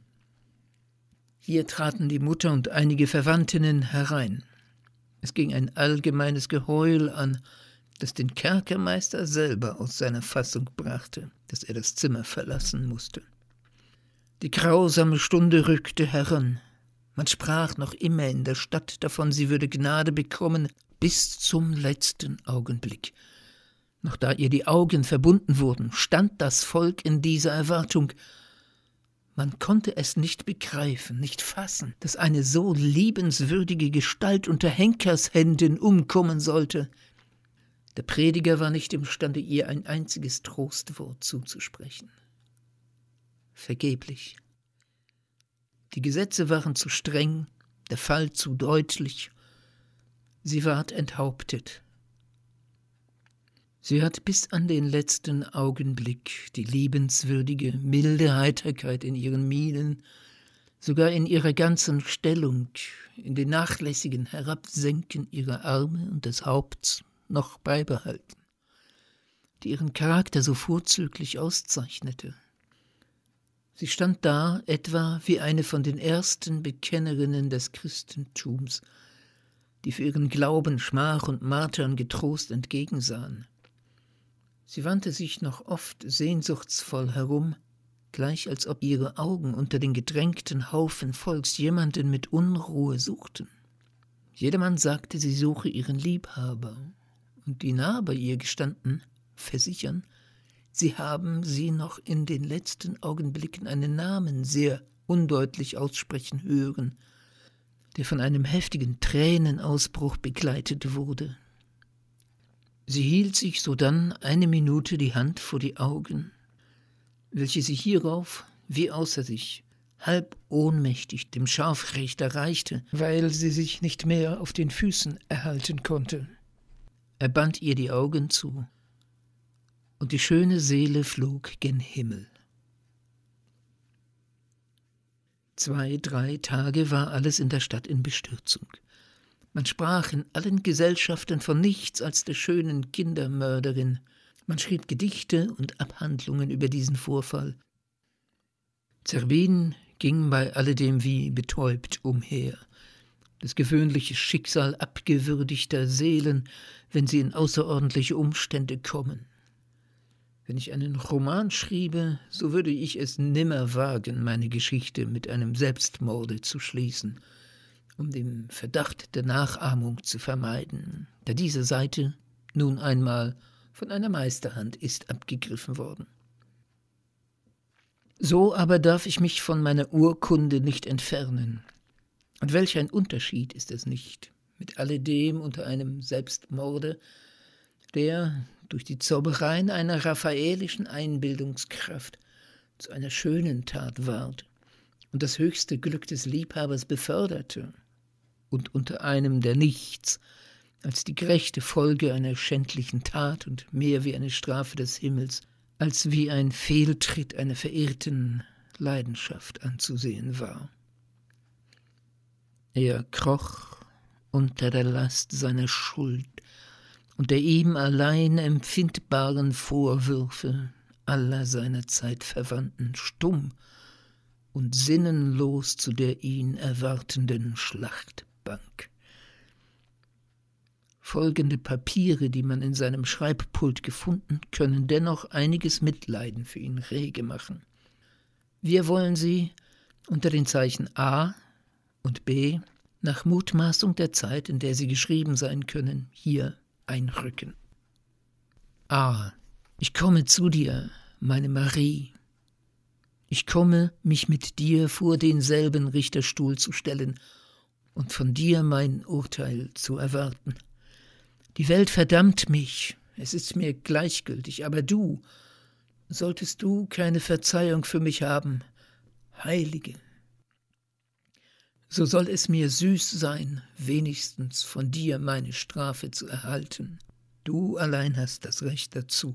Hier traten die Mutter und einige Verwandtinnen herein. Es ging ein allgemeines Geheul an, das den Kerkermeister selber aus seiner Fassung brachte, dass er das Zimmer verlassen musste. Die grausame Stunde rückte heran. Man sprach noch immer in der Stadt davon, sie würde Gnade bekommen, bis zum letzten Augenblick. Noch da ihr die Augen verbunden wurden, stand das Volk in dieser Erwartung. Man konnte es nicht begreifen, nicht fassen, dass eine so liebenswürdige Gestalt unter Henkershänden umkommen sollte. Der Prediger war nicht imstande, ihr ein einziges Trostwort zuzusprechen. Vergeblich. Die Gesetze waren zu streng, der Fall zu deutlich. Sie ward enthauptet. Sie hat bis an den letzten Augenblick die liebenswürdige, milde Heiterkeit in ihren Mienen, sogar in ihrer ganzen Stellung, in den nachlässigen Herabsenken ihrer Arme und des Haupts noch beibehalten, die ihren Charakter so vorzüglich auszeichnete. Sie stand da etwa wie eine von den ersten Bekennerinnen des Christentums, die für ihren Glauben Schmach und Martern getrost entgegensahen. Sie wandte sich noch oft sehnsuchtsvoll herum, gleich als ob ihre Augen unter den gedrängten Haufen Volks jemanden mit Unruhe suchten. Jedermann sagte, sie suche ihren Liebhaber, und die nah bei ihr gestanden versichern, sie haben sie noch in den letzten Augenblicken einen Namen sehr undeutlich aussprechen hören, der von einem heftigen Tränenausbruch begleitet wurde. Sie hielt sich sodann eine Minute die Hand vor die Augen, welche sie hierauf, wie außer sich, halb ohnmächtig dem Scharfrichter reichte, weil sie sich nicht mehr auf den Füßen erhalten konnte. Er band ihr die Augen zu, und die schöne Seele flog gen Himmel. Zwei, drei Tage war alles in der Stadt in Bestürzung. Man sprach in allen Gesellschaften von nichts als der schönen Kindermörderin. Man schrieb Gedichte und Abhandlungen über diesen Vorfall. Zerbin ging bei alledem wie betäubt umher. Das gewöhnliche Schicksal abgewürdigter Seelen, wenn sie in außerordentliche Umstände kommen. Wenn ich einen Roman schriebe, so würde ich es nimmer wagen, meine Geschichte mit einem Selbstmorde zu schließen, um den Verdacht der Nachahmung zu vermeiden, da diese Seite nun einmal von einer Meisterhand ist abgegriffen worden. So aber darf ich mich von meiner Urkunde nicht entfernen. Und welch ein Unterschied ist es nicht, mit alledem unter einem Selbstmorde, der durch die Zaubereien einer raffaelischen Einbildungskraft zu einer schönen Tat ward und das höchste Glück des Liebhabers beförderte, und unter einem, der nichts als die gerechte Folge einer schändlichen Tat und mehr wie eine Strafe des Himmels, als wie ein Fehltritt einer verirrten Leidenschaft anzusehen war. Er kroch unter der Last seiner Schuld und der ihm allein empfindbaren Vorwürfe aller seiner Zeit Verwandten stumm und sinnenlos zu der ihn erwartenden Schlachtbank. Folgende Papiere, die man in seinem Schreibpult gefunden, können dennoch einiges Mitleiden für ihn rege machen. Wir wollen sie unter den Zeichen A und B nach Mutmaßung der Zeit, in der sie geschrieben sein können, hier einrücken. A. Ich komme zu dir, meine Marie. Ich komme, mich mit dir vor denselben Richterstuhl zu stellen und von dir mein Urteil zu erwarten. Die Welt verdammt mich, es ist mir gleichgültig, aber du, solltest du keine Verzeihung für mich haben, Heilige, so soll es mir süß sein, wenigstens von dir meine Strafe zu erhalten. Du allein hast das Recht dazu.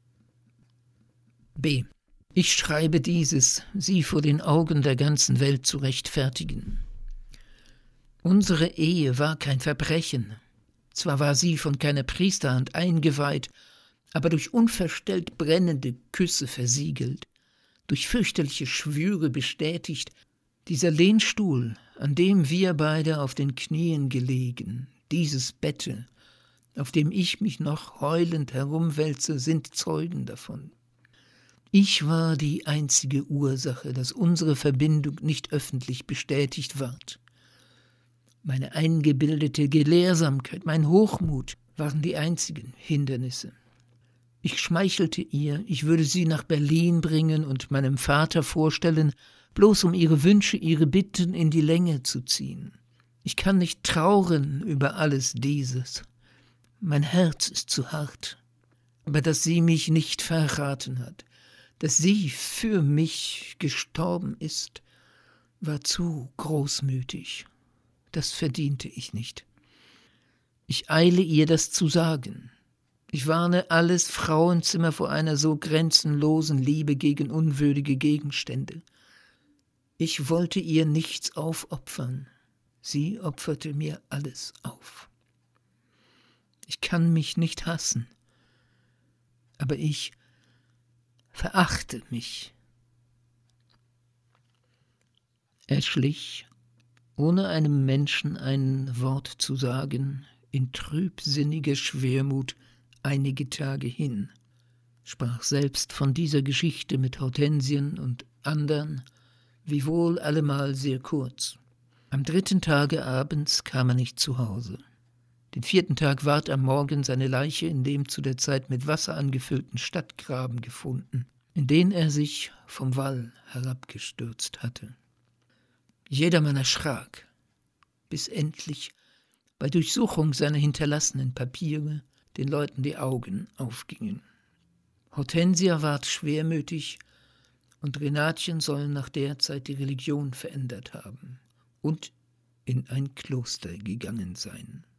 B. Ich schreibe dieses, sie vor den Augen der ganzen Welt zu rechtfertigen. Unsere Ehe war kein Verbrechen. Zwar war sie von keiner Priesterhand eingeweiht, aber durch unverstellt brennende Küsse versiegelt, durch fürchterliche Schwüre bestätigt, dieser Lehnstuhl, an dem wir beide auf den Knien gelegen, dieses Bette, auf dem ich mich noch heulend herumwälze, sind Zeugen davon. Ich war die einzige Ursache, dass unsere Verbindung nicht öffentlich bestätigt ward. Meine eingebildete Gelehrsamkeit, mein Hochmut waren die einzigen Hindernisse. Ich schmeichelte ihr, ich würde sie nach Berlin bringen und meinem Vater vorstellen, bloß um ihre Wünsche, ihre Bitten in die Länge zu ziehen. Ich kann nicht trauern über alles dieses. Mein Herz ist zu hart. Aber dass sie mich nicht verraten hat, dass sie für mich gestorben ist, war zu großmütig. Das verdiente ich nicht. Ich eile ihr, das zu sagen. Ich warne alles Frauenzimmer vor einer so grenzenlosen Liebe gegen unwürdige Gegenstände. Ich wollte ihr nichts aufopfern. Sie opferte mir alles auf. Ich kann mich nicht hassen, aber ich verachte mich. Er schlich, ohne einem Menschen ein Wort zu sagen, in trübsinniger Schwermut einige Tage hin, sprach selbst von dieser Geschichte mit Hortensien und andern, wiewohl allemal sehr kurz. Am dritten Tage abends kam er nicht zu Hause. Den vierten Tag ward am Morgen seine Leiche in dem zu der Zeit mit Wasser angefüllten Stadtgraben gefunden, in den er sich vom Wall herabgestürzt hatte. Jedermann erschrak, bis endlich bei Durchsuchung seiner hinterlassenen Papiere den Leuten die Augen aufgingen. Hortensia ward schwermütig und Renatchen soll nach der Zeit die Religion verändert haben und in ein Kloster gegangen sein.